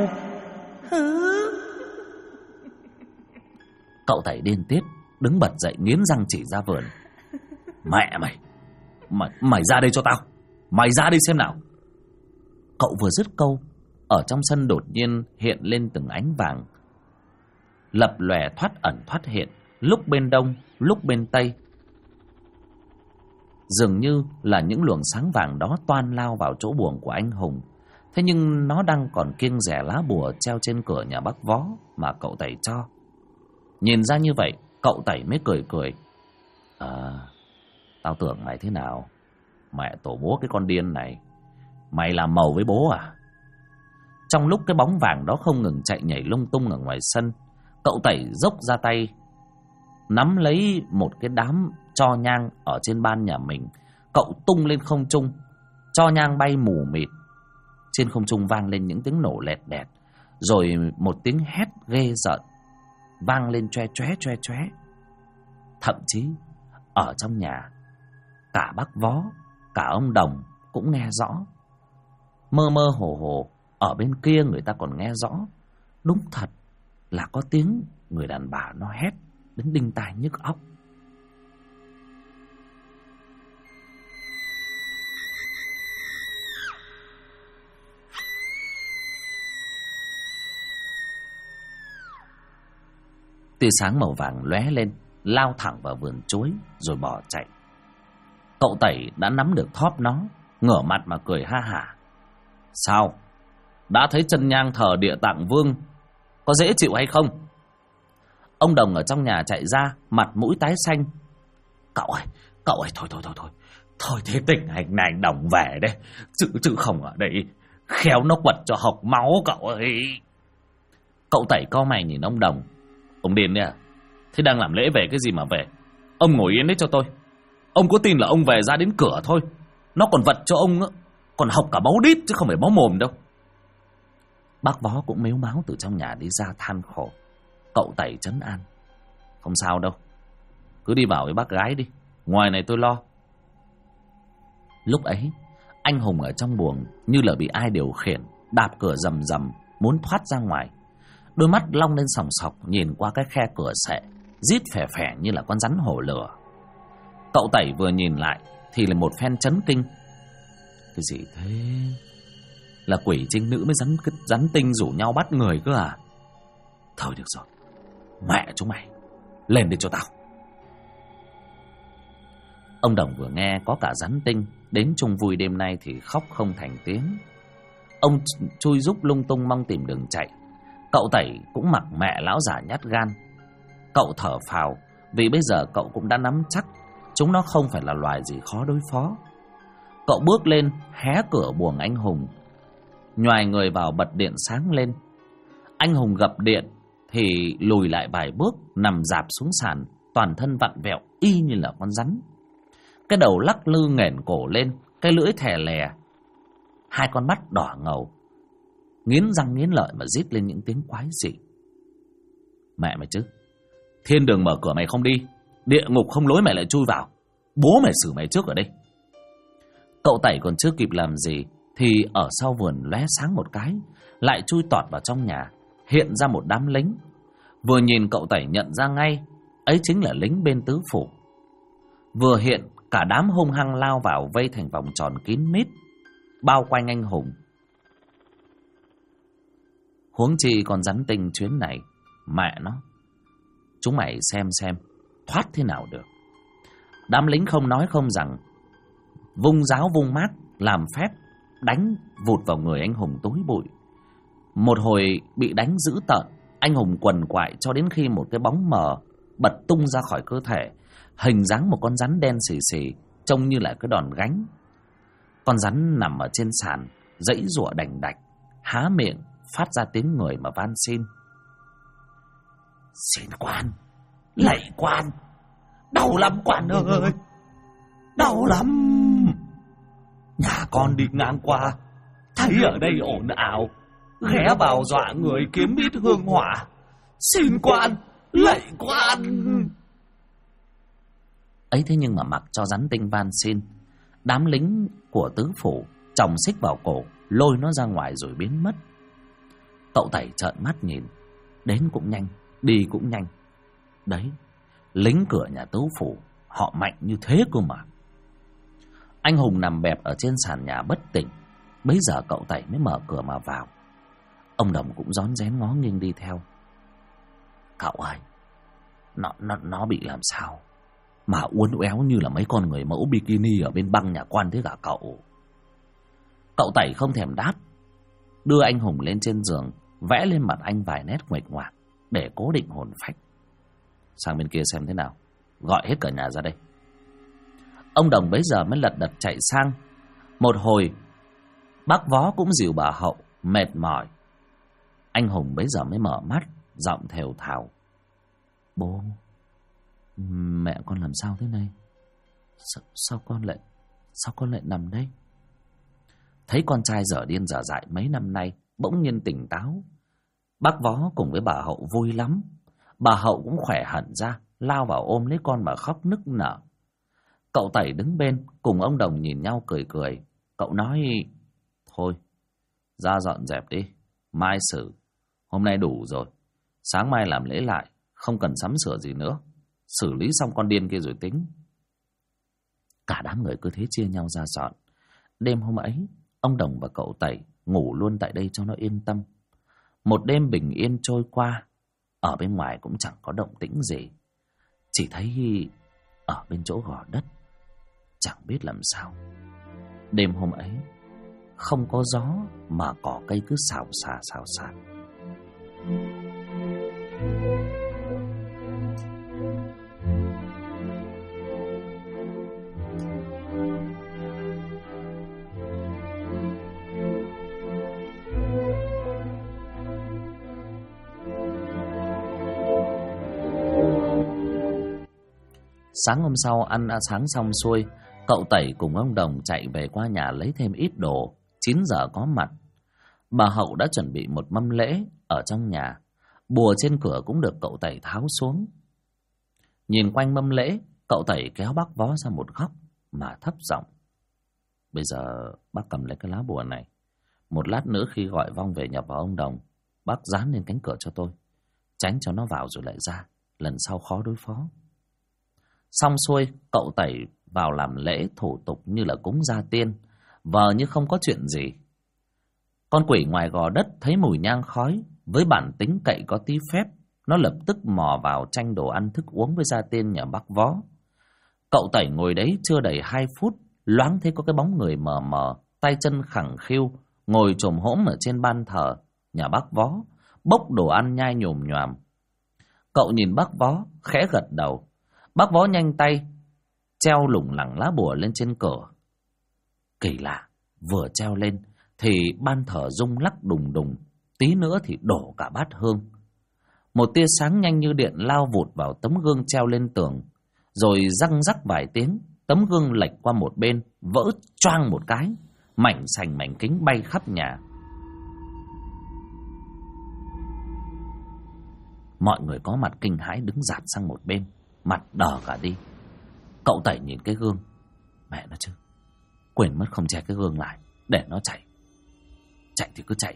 Cậu Tẩy điên tiết đứng bật dậy nghiến răng chỉ ra vườn. Mẹ mày ra đây cho tao, mày ra đây xem nào. Cậu vừa dứt câu, ở trong sân đột nhiên hiện lên từng ánh vàng, lập lòe thoát ẩn thoát hiện, lúc bên đông lúc bên tây. Dường như là những luồng sáng vàng đó toan lao vào chỗ buồng của anh Hùng. Thế nhưng nó đang còn kiêng rẻ lá bùa treo trên cửa nhà bác Vó mà cậu Tẩy cho. Nhìn ra như vậy, cậu Tẩy mới cười cười. Tao tưởng mày thế nào? Mẹ tổ bố cái con điên này, mày làm màu với bố à? Trong lúc cái bóng vàng đó không ngừng chạy nhảy lung tung ở ngoài sân, cậu Tẩy dốc ra tay nắm lấy một cái đám tro nhang ở trên ban nhà mình. Cậu tung lên không trung, tro nhang bay mù mịt. Trên không trung vang lên những tiếng nổ lẹt đẹt, rồi một tiếng hét ghê rợn vang lên choe choé. Thậm chí ở trong nhà, cả bác Vó, cả ông Đồng cũng nghe rõ. Mơ mơ hồ hồ, ở bên kia người ta còn nghe rõ. Đúng thật là có tiếng người đàn bà nó hét đến đinh tai nhức óc. Tia sáng màu vàng lóe lên, lao thẳng vào vườn chuối rồi bỏ chạy. Cậu Tẩy đã nắm được thóp nó, ngửa mặt mà cười ha hả. Sao? Đã thấy chân nhang thờ Địa Tạng Vương, có dễ chịu hay không? Ông Đồng ở trong nhà chạy ra, mặt mũi tái xanh. Cậu ơi, thôi thế tình hình này Đồng về đây, chứ không ở đây khéo nó quật cho hộc máu cậu ơi. Cậu Tẩy cau mày nhìn ông Đồng. Ông điên đấy à? Thế đang làm lễ về cái gì mà về? Ông ngồi yên đấy cho tôi. Ông có tin là ông về ra đến cửa thôi, nó còn vật cho ông, còn hộc cả máu đít chứ không phải máu mồm đâu. Bác Vó cũng mếu máo từ trong nhà đi ra than khổ. Cậu Tẩy trấn an. Không sao đâu, cứ đi vào với bác gái đi, ngoài này tôi lo. Lúc ấy anh Hùng ở trong buồng như là bị ai điều khiển, đạp cửa rầm rầm muốn thoát ra ngoài. Đôi mắt long lên sòng sọc nhìn qua cái khe cửa sệ, rít phè phè như là con rắn hổ lửa. Cậu Tẩy vừa nhìn lại thì là một phen chấn kinh. Cái gì thế? Là quỷ trinh nữ mới rắn tinh rủ nhau bắt người cơ à? Thôi được rồi, mẹ chúng mày, lên đi cho tao. Ông Đồng vừa nghe có cả rắn tinh đến chung vui đêm nay thì khóc không thành tiếng. Ông chui giúp lung tung mong tìm đường chạy. Cậu Tẩy cũng mặc mẹ lão già nhát gan. Cậu thở phào vì bây giờ cậu cũng đã nắm chắc chúng nó không phải là loài gì khó đối phó. Cậu bước lên hé cửa buồng anh Hùng, nhoài người vào bật điện sáng lên. Anh Hùng gập điện thì lùi lại vài bước, nằm rạp xuống sàn, toàn thân vặn vẹo y như là con rắn. Cái đầu lắc lư nghển cổ lên, cái lưỡi thè lè, hai con mắt đỏ ngầu, nghiến răng nghiến lợi mà rít lên những tiếng quái dị. Mẹ mày chứ, thiên đường mở cửa mày không đi, địa ngục không lối mày lại chui vào, bố mày xử mày trước ở đây. Cậu Tẩy còn chưa kịp làm gì thì ở sau vườn lóe sáng một cái, lại chui tọt vào trong nhà, hiện ra một đám lính. Vừa nhìn cậu Tẩy nhận ra ngay, ấy chính là lính bên tứ phủ. Vừa hiện, cả đám hung hăng lao vào vây thành vòng tròn kín mít, bao quanh anh hùng. Huống chi còn rắn tinh chuyến này, mẹ nó, chúng mày xem thoát thế nào được. Đám lính không nói không rằng, vung giáo vung mác làm phép đánh vụt vào người anh hùng tối bụi. Một hồi bị đánh dữ tợn, anh hùng quằn quại cho đến khi một cái bóng mờ bật tung ra khỏi cơ thể, hình dáng một con rắn đen xì xì, trông như là cái đòn gánh. Con rắn nằm ở trên sàn, giãy giụa đành đạch, há miệng phát ra tiếng người mà van xin. Xin quan, lạy quan, đau lắm quan ơi, đau lắm. Nhà con đi ngang qua, thấy ở đây ồn ào, ghé vào dọa người kiếm ít hương hỏa. Xin quan, lạy quan. Ấy thế nhưng mà mặc cho rắn tinh van xin, đám lính của tứ phủ chồng xích vào cổ, lôi nó ra ngoài rồi biến mất. Cậu Tẩy trợn mắt nhìn, đến cũng nhanh, đi cũng nhanh. Đấy, lính cửa nhà tứ phủ họ mạnh như thế cơ mà. Anh hùng nằm bẹp ở trên sàn nhà bất tỉnh. Bấy giờ cậu Tẩy mới mở cửa mà vào. Ông Đồng cũng rón rén ngó nghiêng đi theo. Cậu ơi, nó bị làm sao mà uốn éo như là mấy con người mẫu bikini ở bên băng nhà quan thế cả cậu? Cậu Tẩy không thèm đáp, đưa anh hùng lên trên giường, vẽ lên mặt anh vài nét nguệch ngoạc để cố định hồn phách. Sang bên kia xem thế nào, gọi hết cả nhà ra đây. Ông Đồng bấy giờ mới lật đật chạy sang. Một hồi bác Vó cũng dìu bà Hậu mệt mỏi. Anh hùng bấy giờ mới mở mắt, giọng thều thào. Bố, mẹ con làm sao thế này? Sao con lại nằm đây? Thấy con trai dở điên dở dại mấy năm nay bỗng nhiên tỉnh táo, bác Vó cùng với bà Hậu vui lắm. Bà Hậu cũng khỏe hẳn ra, lao vào ôm lấy con mà khóc nức nở. Cậu Tẩy đứng bên cùng ông Đồng nhìn nhau cười cười. Cậu nói, thôi ra dọn dẹp đi, mai xử. Hôm nay đủ rồi, sáng mai làm lễ lại, không cần sắm sửa gì nữa. Xử lý xong con điên kia rồi tính. Cả đám người cứ thế chia nhau ra dọn. Đêm hôm ấy, ông Đồng và cậu Tẩy ngủ luôn tại đây cho nó yên tâm. Một đêm bình yên trôi qua. Ở bên ngoài cũng chẳng có động tĩnh gì, chỉ thấy ở bên chỗ gò đất chẳng biết làm sao. Đêm hôm ấy không có gió mà cỏ cây cứ xào xạc. Sáng hôm sau ăn sáng xong xuôi, cậu Tẩy cùng ông Đồng chạy về qua nhà lấy thêm ít đồ. 9 giờ có mặt. Bà Hậu đã chuẩn bị một mâm lễ ở trong nhà. Bùa trên cửa cũng được cậu Tẩy tháo xuống. Nhìn quanh mâm lễ, cậu Tẩy kéo bác Vó ra một góc mà thấp giọng. Bây giờ bác cầm lấy cái lá bùa này. Một lát nữa khi gọi vong về nhập vào ông Đồng, bác dán lên cánh cửa cho tôi, tránh cho nó vào rồi lại ra, lần sau khó đối phó. Xong xuôi, cậu Tẩy vào làm lễ thủ tục như là cúng gia tiên, vờ như không có chuyện gì. Con quỷ ngoài gò đất thấy mùi nhang khói, với bản tính cậy có tí phép, nó lập tức mò vào tranh đồ ăn thức uống với gia tiên nhà bác Vó. Cậu Tẩy ngồi đấy chưa đầy 2 phút, loáng thấy có cái bóng người mờ mờ, tay chân khẳng khiu, ngồi chồm hổm ở trên ban thờ nhà bác Vó, bốc đồ ăn nhai nhồm nhoàm. Cậu nhìn bác Vó, khẽ gật đầu. Bác Vó nhanh tay treo lủng lẳng lá bùa lên trên cửa. Kỳ lạ, vừa treo lên thì ban thờ rung lắc đùng đùng, tí nữa thì đổ cả bát hương. Một tia sáng nhanh như điện lao vụt vào tấm gương treo lên tường, rồi răng rắc vài tiếng, tấm gương lệch qua một bên, vỡ choang một cái, mảnh sành mảnh kính bay khắp nhà. Mọi người có mặt kinh hãi đứng dạt sang một bên, mặt đờ cả đi. Cậu Tẩy nhìn cái gương, mẹ nó chứ, quên mất không che cái gương lại, để nó chạy. Chạy thì cứ chạy,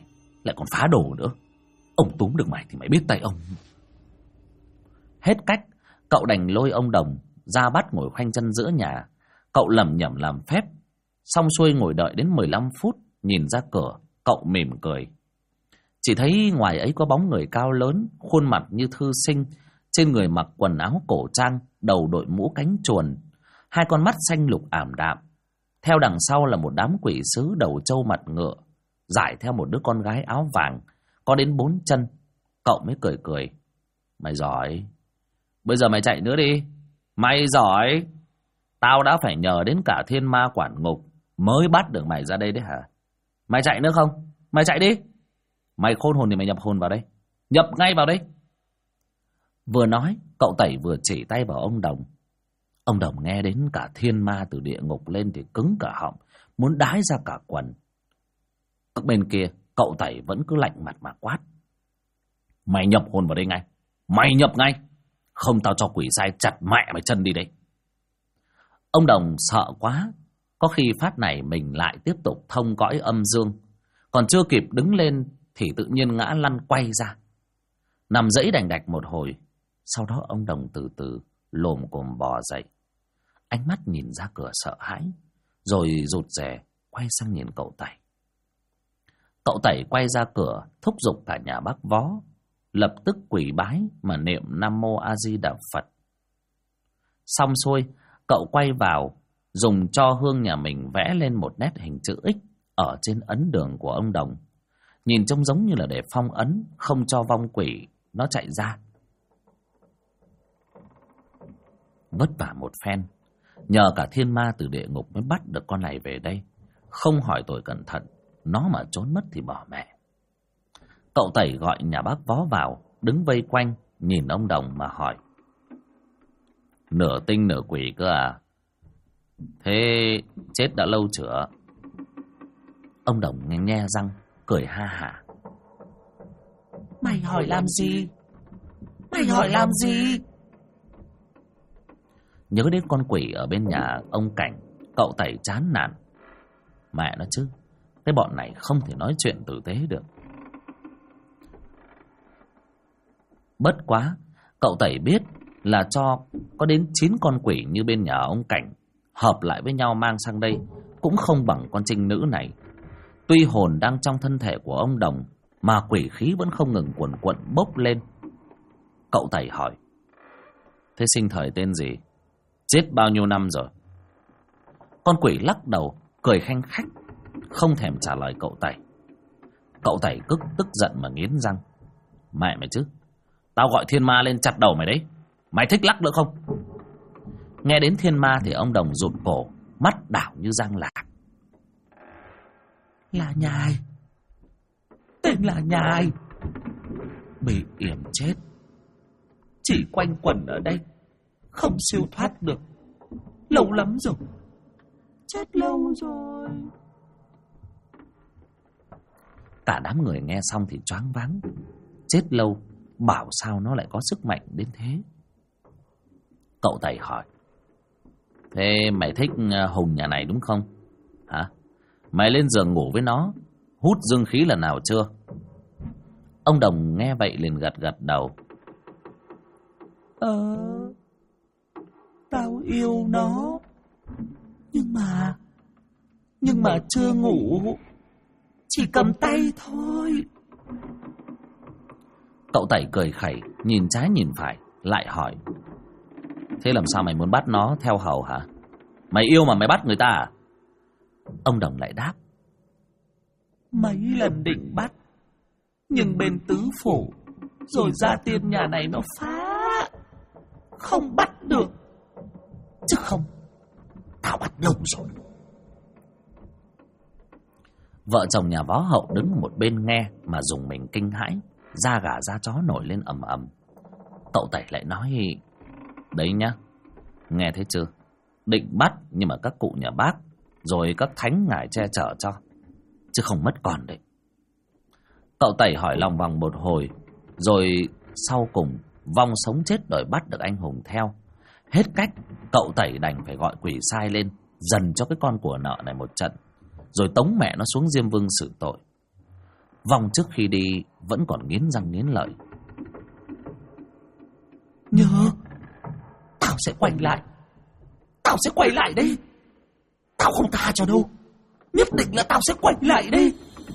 lại còn phá đồ nữa. Ông túm được mày thì mày biết tay ông. Hết cách, cậu đành lôi ông Đồng ra bắt ngồi khoanh chân giữa nhà. Cậu lẩm nhẩm làm phép, xong xuôi ngồi đợi đến 15 phút, nhìn ra cửa, cậu mỉm cười. Chỉ thấy ngoài ấy có bóng người cao lớn, khuôn mặt như thư sinh, trên người mặc quần áo cổ trang, đầu đội mũ cánh chuồn, hai con mắt xanh lục ảm đạm. Theo đằng sau là một đám quỷ sứ đầu trâu mặt ngựa, dải theo một đứa con gái áo vàng, có đến 4 chân. Cậu mới cười cười. Mày giỏi. Bây giờ mày chạy nữa đi. Mày giỏi. Tao đã phải nhờ đến cả thiên ma quản ngục mới bắt được mày ra đây đấy hả? Mày chạy nữa không? Mày chạy đi. Mày khôn hồn thì mày nhập hồn vào đây. Nhập ngay vào đây. Vừa nói, cậu Tẩy vừa chỉ tay vào ông Đồng. Ông Đồng nghe đến cả thiên ma từ địa ngục lên thì cứng cả họng, muốn đái ra cả quần. Bên kia, cậu Tẩy vẫn cứ lạnh mặt mà quát. Mày nhập hồn vào đây ngay. Mày nhập ngay. Không tao cho quỷ sai chặt mẹ mày chân đi đây. Ông Đồng sợ quá. Có khi phát này mình lại tiếp tục thông cõi âm dương. Còn chưa kịp đứng lên thì tự nhiên ngã lăn quay ra. Nằm dẫy đành đạch một hồi. Sau đó ông Đồng từ từ lồm cồm bò dậy. Ánh mắt nhìn ra cửa sợ hãi, rồi rụt rè quay sang nhìn cậu Tẩy. Cậu Tẩy quay ra cửa thúc giục cả nhà bác Vó lập tức quỳ bái mà niệm Nam Mô A Di Đà Phật. Xong xuôi, cậu quay vào dùng cho hương nhà mình vẽ lên một nét hình chữ X ở trên ấn đường của ông Đồng. Nhìn trông giống như là để phong ấn, không cho vong quỷ nó chạy ra. Vất vả một phen, nhờ cả thiên ma từ địa ngục mới bắt được con này về đây. Không hỏi tội cẩn thận, nó mà trốn mất thì bỏ mẹ. Cậu Tẩy gọi nhà bác Vó vào, đứng vây quanh, nhìn ông Đồng mà hỏi. Nửa tinh nửa quỷ cơ à? Thế chết đã lâu chưa? Ông Đồng nhe răng, cười ha hả. Mày hỏi làm gì? Mày hỏi làm gì? Nhớ đến con quỷ ở bên nhà ông Cảnh, cậu Tẩy chán nản. Mẹ nó chứ, cái bọn này không thể nói chuyện tử tế được. Bất quá, cậu Tẩy biết là cho có đến 9 con quỷ như bên nhà ông Cảnh hợp lại với nhau mang sang đây cũng không bằng con trinh nữ này. Tuy hồn đang trong thân thể của ông Đồng mà quỷ khí vẫn không ngừng quần quận bốc lên. Cậu Tẩy hỏi. Thế sinh thời tên gì? Chết bao nhiêu năm rồi? Con quỷ lắc đầu, cười khanh khách, không thèm trả lời cậu Tẩy. Cậu Tẩy tức giận mà nghiến răng. Mẹ mày chứ, tao gọi thiên ma lên chặt đầu mày đấy. Mày thích lắc nữa không? Nghe đến thiên ma thì ông Đồng rụt cổ, mắt đảo như răng lạc. Là Nhài. Tên là Nhài. Bị yểm chết. Chỉ quanh quẩn ở đây, không siêu thoát được. Lâu lắm rồi. Chết lâu rồi. Cả đám người nghe xong thì choáng váng. Chết lâu, bảo sao nó lại có sức mạnh đến thế? Cậu Tẩy hỏi. Thế mày thích Hùng nhà này đúng không? Hả? Mày lên giường ngủ với nó, hút dương khí lần nào chưa? Ông Đồng nghe vậy liền gật gật đầu. Tao yêu nó. Nhưng mà chưa ngủ. Chỉ cầm tay thôi. Cậu Tẩy cười khẩy, nhìn trái nhìn phải, lại hỏi. Thế làm sao mày muốn bắt nó theo hầu hả? Mày yêu mà mày bắt người ta à? Ông Đồng lại đáp. Mấy lần định bắt, nhưng bên tứ phủ rồi gia tiên nhà này nó phá, không bắt được. Chứ không, tao bắt lâu rồi. Vợ chồng nhà Vó Hậu đứng một bên nghe mà dùng mình kinh hãi, da gà da chó nổi lên ầm ầm. Cậu Tẩy lại nói. Đấy nhá, nghe thấy chưa? Định bắt nhưng mà các cụ nhà bác rồi các thánh ngài che chở cho, chứ không mất còn đấy. Cậu Tẩy hỏi lòng vòng một hồi, rồi sau cùng vong sống chết đòi bắt được anh Hùng theo. Hết cách, cậu Tẩy đành phải gọi quỷ sai lên dần cho cái con của nợ này một trận, rồi tống mẹ nó xuống Diêm Vương xử tội. Vong trước khi đi vẫn còn nghiến răng nghiến lợi. Nhớ, tao sẽ quay lại. Tao sẽ quay lại đấy. Tao không tha cho đâu. Nhất định là tao sẽ quay lại đây.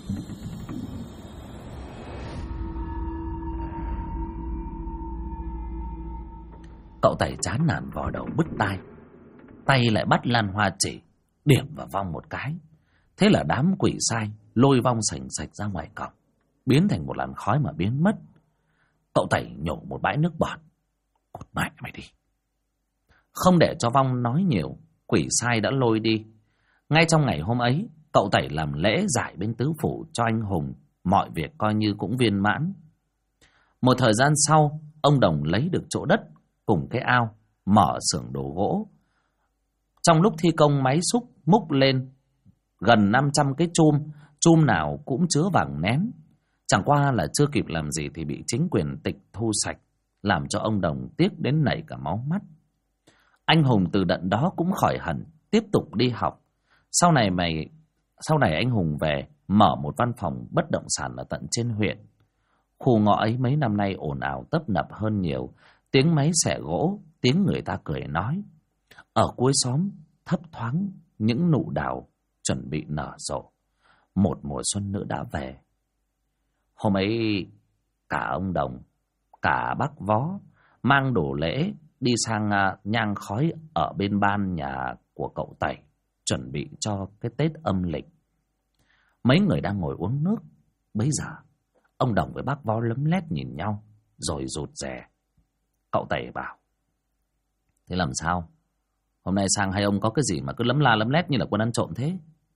Cậu Tẩy chán nản vò đầu bứt tai, tay lại bắt lan hoa chỉ điểm vào Vong một cái. Thế là đám quỷ sai lôi Vong sành sạch ra ngoài cổng, biến thành một làn khói mà biến mất. Cậu Tẩy nhổ một bãi nước bọt. Cút mẹ mày đi. Không để cho Vong nói nhiều, quỷ sai đã lôi đi. Ngay trong ngày hôm ấy, cậu Tẩy làm lễ giải bên tứ phủ cho anh Hùng. Mọi việc coi như cũng viên mãn. Một thời gian sau, ông Đồng lấy được chỗ đất cùng cái ao, mở xưởng đồ gỗ. Trong lúc thi công máy xúc múc lên gần 500 cái chum nào cũng chứa vàng nén. Chẳng qua là chưa kịp làm gì thì bị chính quyền tịch thu sạch, làm cho ông Đồng tiếc đến nảy cả máu mắt. Anh Hùng từ đợt đó cũng khỏi hẳn, tiếp tục đi học. Sau này anh Hùng về mở một văn phòng bất động sản ở tận trên huyện. Khu ngõ ấy mấy năm nay ồn ào tấp nập hơn nhiều, tiếng máy xẻ gỗ, tiếng người ta cười nói. Ở cuối xóm thấp thoáng những nụ đào chuẩn bị nở rộ. Một mùa xuân nữa đã về. Hôm ấy cả ông Đồng, cả bác Vó mang đồ lễ đi sang nhang khói ở bên ban nhà của cậu Tẩy, chuẩn bị cho cái Tết âm lịch. Mấy người đang ngồi uống nước. Bấy giờ ông Đồng với bác Vó lấm lét nhìn nhau rồi rụt rè. Cậu Tẩy bảo: Thế làm sao? Hôm nay sang hai ông có cái gì mà cứ lấm la lấm lét như là quân ăn trộm thế?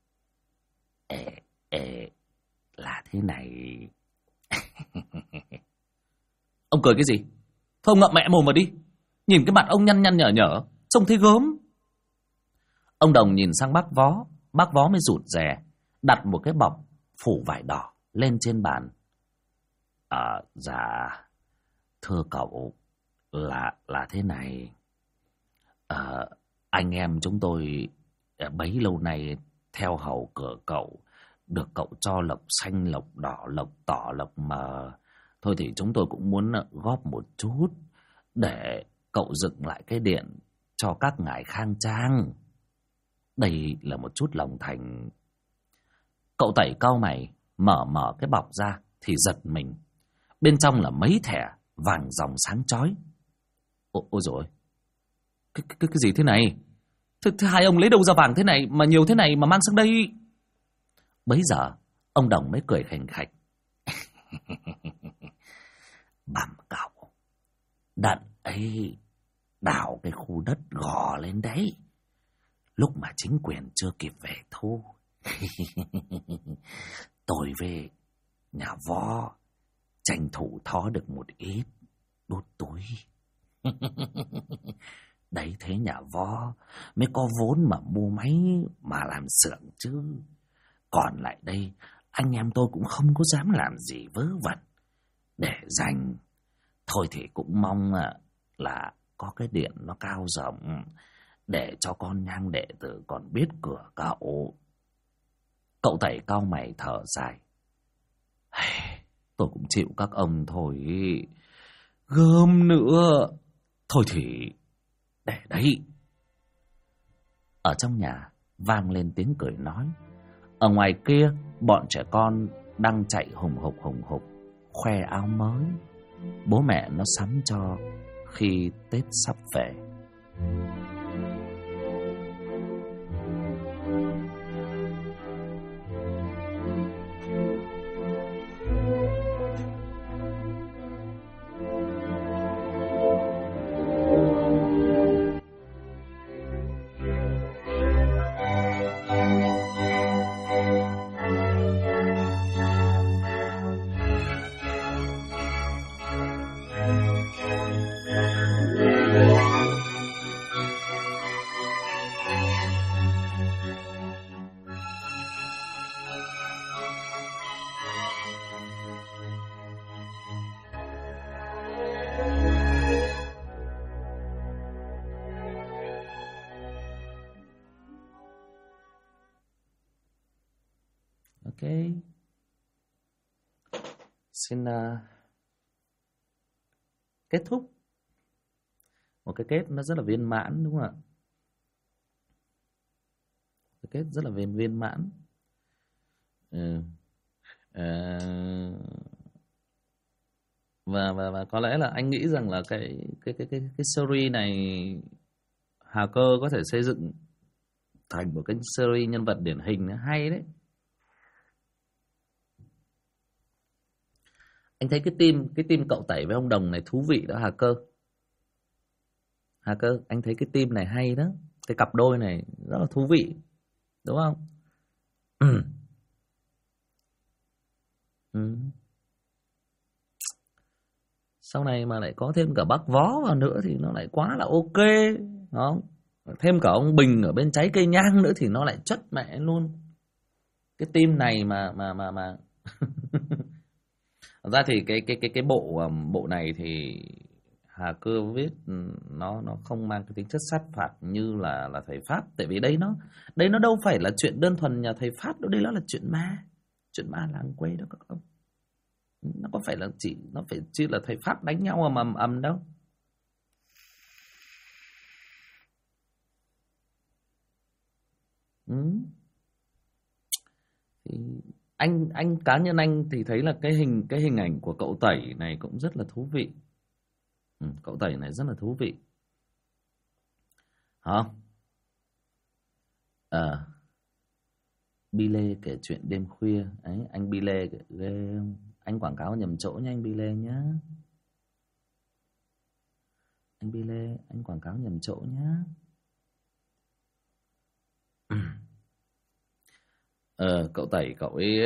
Là thế này. Ông cười cái gì? Thôi ông ngậm mẹ mồm mà đi. Nhìn cái mặt ông nhăn nhăn nhở nhở, trông thấy gớm. Ông Đồng nhìn sang bác Vó mới rụt rè, đặt một cái bọc phủ vải đỏ lên trên bàn. Dạ, thưa cậu, là thế này. Anh em chúng tôi bấy lâu nay theo hầu cửa cậu, được cậu cho lộc xanh, lộc đỏ, lộc tỏ, lộc mờ. Thôi thì chúng tôi cũng muốn góp một chút để cậu dựng lại cái điện cho các ngài khang trang. Đây là một chút lòng thành. Cậu Tẩy cau mày, mở cái bọc ra thì giật mình. Bên trong là mấy thẻ vàng ròng sáng chói. Ôi dồi, cái gì thế này? Thế hai ông lấy đâu ra vàng thế này mà nhiều thế này mà mang sang đây? Bấy giờ ông Đồng mới cười khành khạch. Bẩm cậu, đợt ấy đào cái khu đất gò lên đấy, lúc mà chính quyền chưa kịp về thu. Tôi về nhà Vó tranh thủ thó được một ít đút túi. Đấy, thế nhà Vó mới có vốn mà mua máy mà làm xưởng chứ. Còn lại đây anh em tôi cũng không có dám làm gì vớ vẩn để dành. Thôi thì cũng mong là có cái điện nó cao rộng để cho con nhang đệ tử còn biết cửa cậu. Cậu Tẩy cau mày thở dài. Tôi cũng chịu các ông thôi. Gớm nữa. Thôi thì để đấy. Ở trong nhà vang lên tiếng cười nói. Ở ngoài kia bọn trẻ con đang chạy hùng hục khoe áo mới bố mẹ nó sắm cho khi Tết sắp về. Ok. xin kết thúc một cái kết nó rất là viên mãn, đúng không ạ? Cái kết rất là viên mãn. Và có lẽ là anh nghĩ rằng là cái series này Hà Cơ có thể xây dựng thành một cái series nhân vật điển hình hay đấy. Anh thấy cái team cậu Tẩy với ông Đồng này thú vị đó Hà Cơ. Hà Cơ, anh thấy cái team này hay đó. Cái cặp đôi này rất là thú vị, đúng không? Sau này mà lại có thêm cả bác Vó vào nữa thì nó lại quá là ok, đúng không? Thêm cả ông Bình ở bên trái cây nhang nữa thì nó lại chất mẹ luôn. Cái team này mà Thật ra thì cái bộ này thì Hà Cơ viết nó không mang cái tính chất sát phạt như là thầy Pháp, tại vì đây nó đâu phải là chuyện đơn thuần nhà thầy Pháp đâu, đây nó là chuyện ma làng quê đó các ông. Nó có phải là nó phải chỉ là thầy Pháp đánh nhau ầm đâu. Thì anh cá nhân anh thì thấy là cái hình ảnh của cậu Tẩy này cũng rất là thú vị. Cậu Tẩy này rất là thú vị. Hả? Bi Lê kể chuyện đêm khuya ấy, anh Bi Lê ghê không? Anh quảng cáo nhầm chỗ nha anh Bi Lê nhá. Anh Bi Lê, anh quảng cáo nhầm chỗ nhá. Cậu Tẩy cậu ấy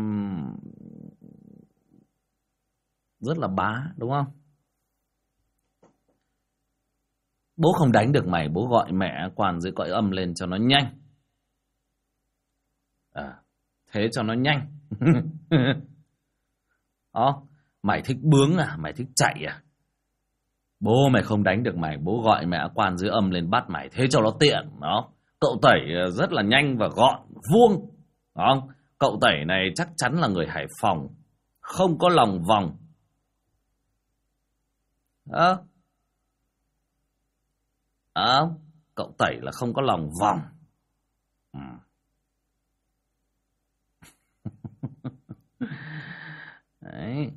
rất là bá, đúng không? Bố không đánh được mày, bố gọi mẹ quan dưới cõi âm lên cho nó nhanh. Thế cho nó nhanh. Mày thích bướng à? Mày thích chạy à? Bố mày không đánh được mày, bố gọi mẹ quan dưới âm lên bắt mày, thế cho nó tiện. Đó. Cậu Tẩy rất là nhanh và gọn, vuông. Đó. Cậu Tẩy này chắc chắn là người Hải Phòng, không có lòng vòng. Cậu Tẩy là không có lòng vòng. Đấy.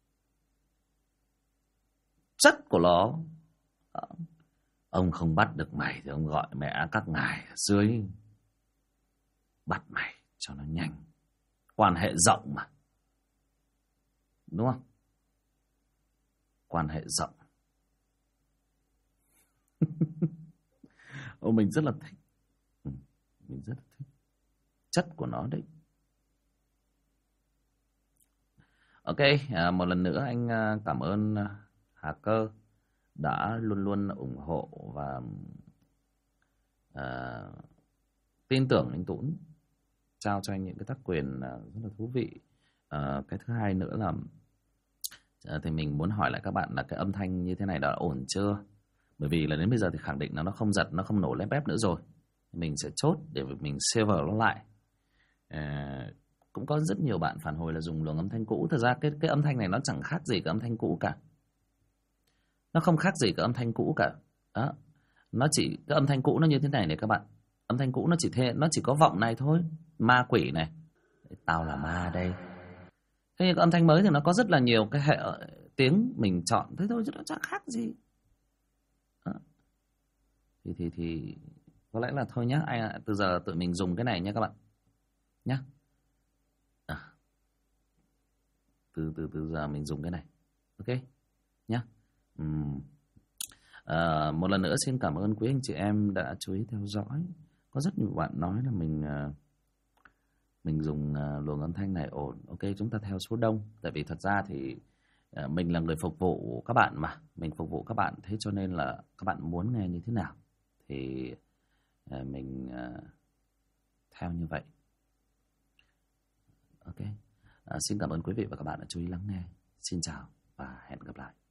Chất của nó. Ông không bắt được mày thì ông gọi mẹ các ngài ở dưới bắt mày cho nó nhanh. Quan hệ rộng mà, đúng không? Quan hệ rộng. Mình rất là thích. Mình rất là thích chất của nó đấy. Ok, một lần nữa anh cảm ơn Hà Cơ đã luôn luôn ủng hộ và tin tưởng anh Tún, trao cho anh những cái tác quyền rất là thú vị. Cái thứ hai nữa là thì mình muốn hỏi lại các bạn là cái âm thanh như thế này đã ổn chưa? Bởi vì là đến bây giờ thì khẳng định là nó không giật, nó không nổ lép bép nữa rồi. Mình sẽ chốt để mình save nó lại. Cũng có rất nhiều bạn phản hồi là dùng luồng âm thanh cũ. Thật ra cái âm thanh này nó chẳng khác gì cái âm thanh cũ cả. Nó không khác gì cái âm thanh cũ cả. Đó. Nó chỉ cái âm thanh cũ nó như thế này này các bạn. Âm thanh cũ nó chỉ có vọng này thôi, ma quỷ này. Tao là ma đây. Thế nhưng cái âm thanh mới thì nó có rất là nhiều cái hệ tiếng mình chọn thế thôi chứ nó chẳng khác gì. Đó. Thì có lẽ là thôi nhá, từ giờ tụi mình dùng cái này nhá các bạn nhá. Từ giờ mình dùng cái này, ok nhá. Một lần nữa xin cảm ơn quý anh chị em đã chú ý theo dõi. Có rất nhiều bạn nói là mình dùng luồng âm thanh này ổn. Ok, chúng ta theo số đông. Tại vì thật ra thì mình là người phục vụ các bạn mà. Mình phục vụ các bạn, thế cho nên là các bạn muốn nghe như thế nào thì mình theo như vậy. Ok. Xin cảm ơn quý vị và các bạn đã chú ý lắng nghe. Xin chào và hẹn gặp lại.